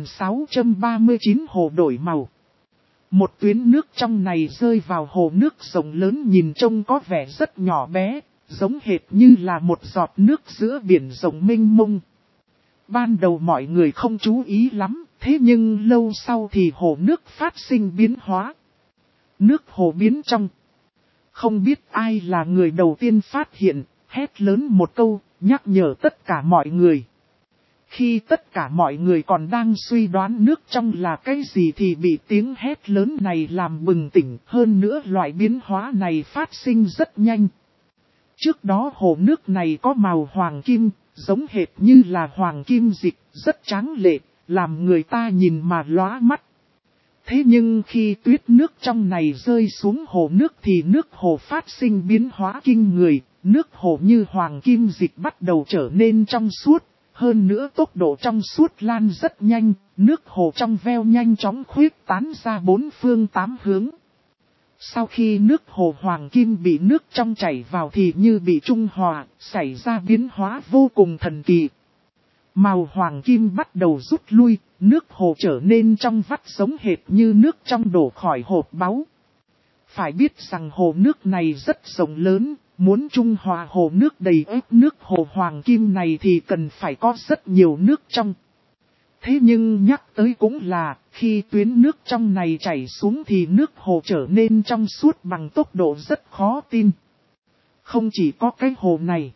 3639 hồ đổi màu. Một tuyến nước trong này rơi vào hồ nước rộng lớn, nhìn trông có vẻ rất nhỏ bé, giống hệt như là một giọt nước giữa biển rộng mênh mông. Ban đầu mọi người không chú ý lắm, thế nhưng lâu sau thì hồ nước phát sinh biến hóa. Nước hồ biến trong. Không biết ai là người đầu tiên phát hiện, hét lớn một câu, nhắc nhở tất cả mọi người. Khi tất cả mọi người còn đang suy đoán nước trong là cái gì thì bị tiếng hét lớn này làm bừng tỉnh. Hơn nữa loại biến hóa này phát sinh rất nhanh. Trước đó hồ nước này có màu hoàng kim, giống hệt như là hoàng kim dịch, rất tráng lệ, làm người ta nhìn mà lóa mắt. Thế nhưng khi tuyết nước trong này rơi xuống hồ nước thì nước hồ phát sinh biến hóa kinh người, nước hồ như hoàng kim dịch bắt đầu trở nên trong suốt, hơn nữa tốc độ trong suốt lan rất nhanh, nước hồ trong veo nhanh chóng khuyết tán ra bốn phương tám hướng. Sau khi nước hồ hoàng kim bị nước trong chảy vào thì như bị trung hòa, xảy ra biến hóa vô cùng thần kỳ. Màu hoàng kim bắt đầu rút lui, nước hồ trở nên trong vắt giống hệt như nước trong đổ khỏi hộp báu. Phải biết rằng hồ nước này rất rộng lớn, muốn trung hòa hồ nước đầy ếp nước hồ hoàng kim này thì cần phải có rất nhiều nước trong. Thế nhưng nhắc tới cũng là, khi tuyến nước trong này chảy xuống thì nước hồ trở nên trong suốt bằng tốc độ rất khó tin. Không chỉ có cái hồ này.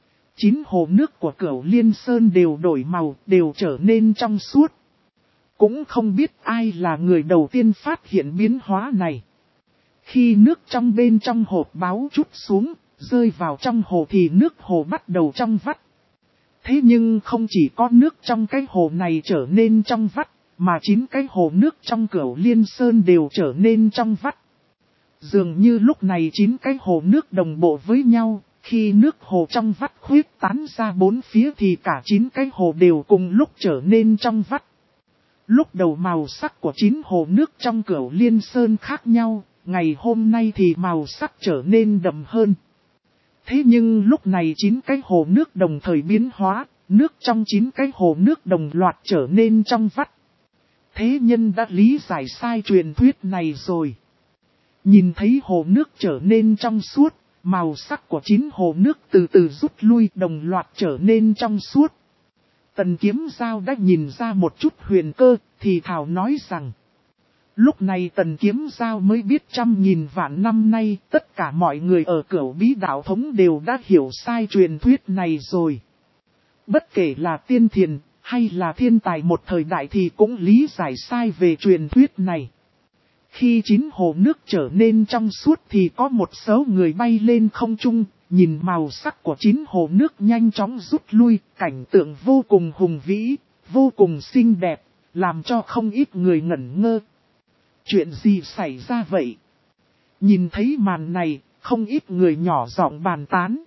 9 hồ nước của Cửu Liên Sơn đều đổi màu, đều trở nên trong suốt. Cũng không biết ai là người đầu tiên phát hiện biến hóa này. Khi nước trong bên trong hộp báu trút xuống, rơi vào trong hồ thì nước hồ bắt đầu trong vắt. Thế nhưng không chỉ có nước trong cái hồ này trở nên trong vắt, mà 9 cái hồ nước trong Cửu Liên Sơn đều trở nên trong vắt. Dường như lúc này 9 cái hồ nước đồng bộ với nhau. Khi nước hồ trong vắt khuyết tán ra bốn phía thì cả 9 cái hồ đều cùng lúc trở nên trong vắt. Lúc đầu màu sắc của 9 hồ nước trong Cửu Liên Sơn khác nhau, ngày hôm nay thì màu sắc trở nên đậm hơn. Thế nhưng lúc này 9 cái hồ nước đồng thời biến hóa, nước trong 9 cái hồ nước đồng loạt trở nên trong vắt. Thế nhân đã lý giải sai truyền thuyết này rồi. Nhìn thấy hồ nước trở nên trong suốt. Màu sắc của 9 hồ nước từ từ rút lui, đồng loạt trở nên trong suốt. Tần Kiếm Giao đã nhìn ra một chút huyền cơ, thì thảo nói rằng. Lúc này Tần Kiếm Giao mới biết 100.000 vạn năm nay, tất cả mọi người ở Cửu Bí đạo thống đều đã hiểu sai truyền thuyết này rồi. Bất kể là tiên thiền, hay là thiên tài một thời đại thì cũng lý giải sai về truyền thuyết này. Khi 9 hồ nước trở nên trong suốt thì có một số người bay lên không trung, nhìn màu sắc của chín hồ nước nhanh chóng rút lui, cảnh tượng vô cùng hùng vĩ, vô cùng xinh đẹp, làm cho không ít người ngẩn ngơ. Chuyện gì xảy ra vậy? Nhìn thấy màn này, không ít người nhỏ giọng bàn tán.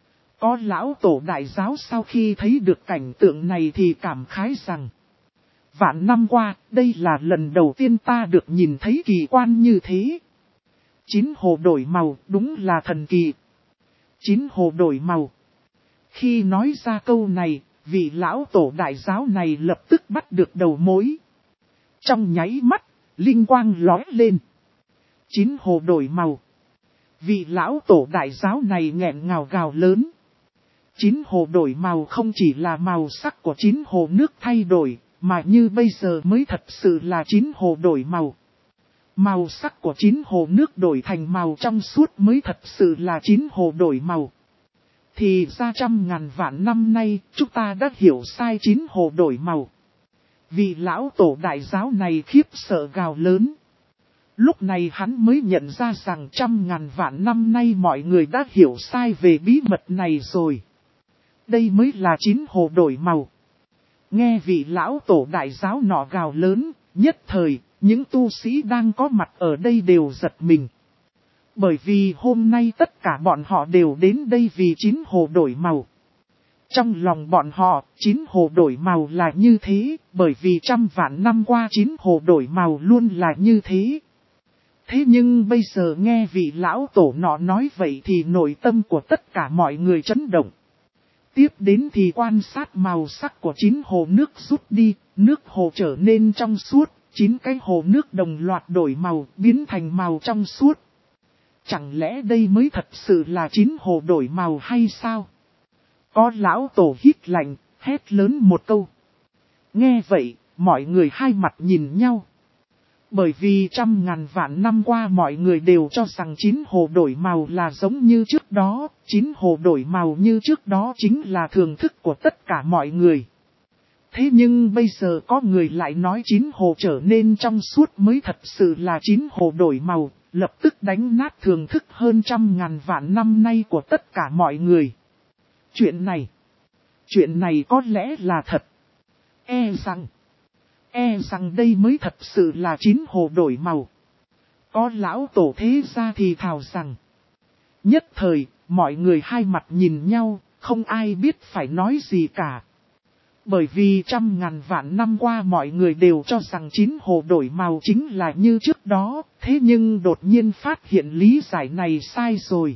Có lão tổ đại giáo sau khi thấy được cảnh tượng này thì cảm khái rằng: vạn năm qua, đây là lần đầu tiên ta được nhìn thấy kỳ quan như thế. Chín hồ đổi màu, đúng là thần kỳ. Chín hồ đổi màu. Khi nói ra câu này, vị lão tổ đại giáo này lập tức bắt được đầu mối. Trong nháy mắt, linh quang lóe lên. Chín hồ đổi màu. Vị lão tổ đại giáo này nghẹn ngào gào lớn. Chín hồ đổi màu không chỉ là màu sắc của chín hồ nước thay đổi, mà như bây giờ mới thật sự là chín hồ đổi màu. Màu sắc của chín hồ nước đổi thành màu trong suốt mới thật sự là chín hồ đổi màu. Thì ra trăm ngàn vạn năm nay, chúng ta đã hiểu sai chín hồ đổi màu. Vị lão tổ đại giáo này khiếp sợ gào lớn. Lúc này hắn mới nhận ra rằng trăm ngàn vạn năm nay mọi người đã hiểu sai về bí mật này rồi. Đây mới là chín hồ đổi màu. Nghe vị lão tổ đại giáo nọ gào lớn, nhất thời, những tu sĩ đang có mặt ở đây đều giật mình. Bởi vì hôm nay tất cả bọn họ đều đến đây vì chín hồ đổi màu. Trong lòng bọn họ, chín hồ đổi màu là như thế, bởi vì trăm vạn năm qua chín hồ đổi màu luôn là như thế. Thế nhưng bây giờ nghe vị lão tổ nọ nói vậy thì nội tâm của tất cả mọi người chấn động. Tiếp đến thì quan sát màu sắc của chín hồ nước rút đi, nước hồ trở nên trong suốt, chín cái hồ nước đồng loạt đổi màu, biến thành màu trong suốt. Chẳng lẽ đây mới thật sự là chín hồ đổi màu hay sao? Có lão tổ hít lạnh, hét lớn một câu. Nghe vậy, mọi người hai mặt nhìn nhau. Bởi vì trăm ngàn vạn năm qua mọi người đều cho rằng chín hồ đổi màu là giống như trước đó, chín hồ đổi màu như trước đó chính là thường thức của tất cả mọi người. Thế nhưng bây giờ có người lại nói chín hồ trở nên trong suốt mới thật sự là chín hồ đổi màu, lập tức đánh nát thường thức hơn trăm ngàn vạn năm nay của tất cả mọi người. Chuyện này có lẽ là thật. E rằng đây mới thật sự là chín hồ đổi màu. Có lão tổ thế ra thì thào rằng. Nhất thời, mọi người hai mặt nhìn nhau, không ai biết phải nói gì cả. Bởi vì trăm ngàn vạn năm qua mọi người đều cho rằng chín hồ đổi màu chính là như trước đó, thế nhưng đột nhiên phát hiện lý giải này sai rồi.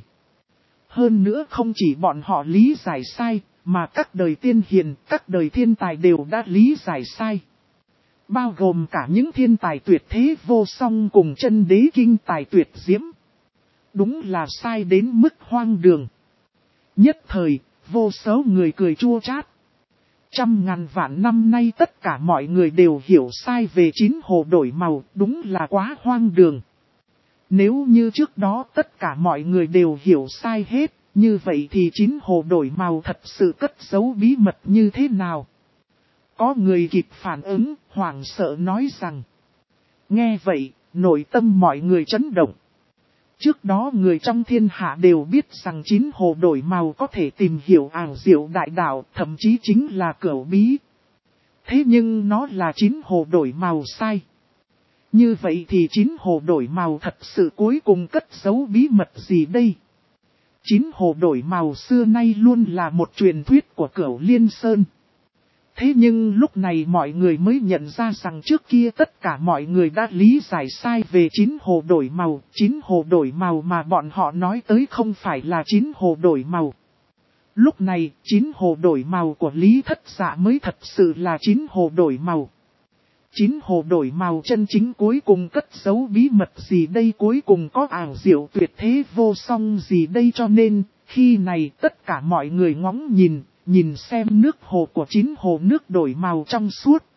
Hơn nữa không chỉ bọn họ lý giải sai, mà các đời tiên hiền, các đời thiên tài đều đã lý giải sai. Bao gồm cả những thiên tài tuyệt thế vô song cùng chân đế kinh tài tuyệt diễm. Đúng là sai đến mức hoang đường. Nhất thời, vô số người cười chua chát. Trăm ngàn vạn năm nay tất cả mọi người đều hiểu sai về chín hồ đổi màu, đúng là quá hoang đường. Nếu như trước đó tất cả mọi người đều hiểu sai hết, như vậy thì chín hồ đổi màu thật sự cất giấu bí mật như thế nào? Có người kịp phản ứng, hoảng sợ nói rằng. Nghe vậy, nội tâm mọi người chấn động. Trước đó người trong thiên hạ đều biết rằng chín hồ đổi màu có thể tìm hiểu ảo diệu đại đạo, thậm chí chính là cửu bí. Thế nhưng nó là chín hồ đổi màu sai. Như vậy thì chín hồ đổi màu thật sự cuối cùng cất giấu bí mật gì đây? Chín hồ đổi màu xưa nay luôn là một truyền thuyết của Cửu Liên Sơn. Thế nhưng lúc này mọi người mới nhận ra rằng trước kia tất cả mọi người đã lý giải sai về chín hồ đổi màu. Chín hồ đổi màu mà bọn họ nói tới không phải là chín hồ đổi màu. Lúc này, chín hồ đổi màu của Lý Thất Dạ mới thật sự là chín hồ đổi màu. Chín hồ đổi màu chân chính cuối cùng cất giấu bí mật gì đây, cuối cùng có ảo diệu tuyệt thế vô song gì đây, cho nên, khi này tất cả mọi người ngóng nhìn xem nước hồ của chín hồ nước đổi màu trong suốt.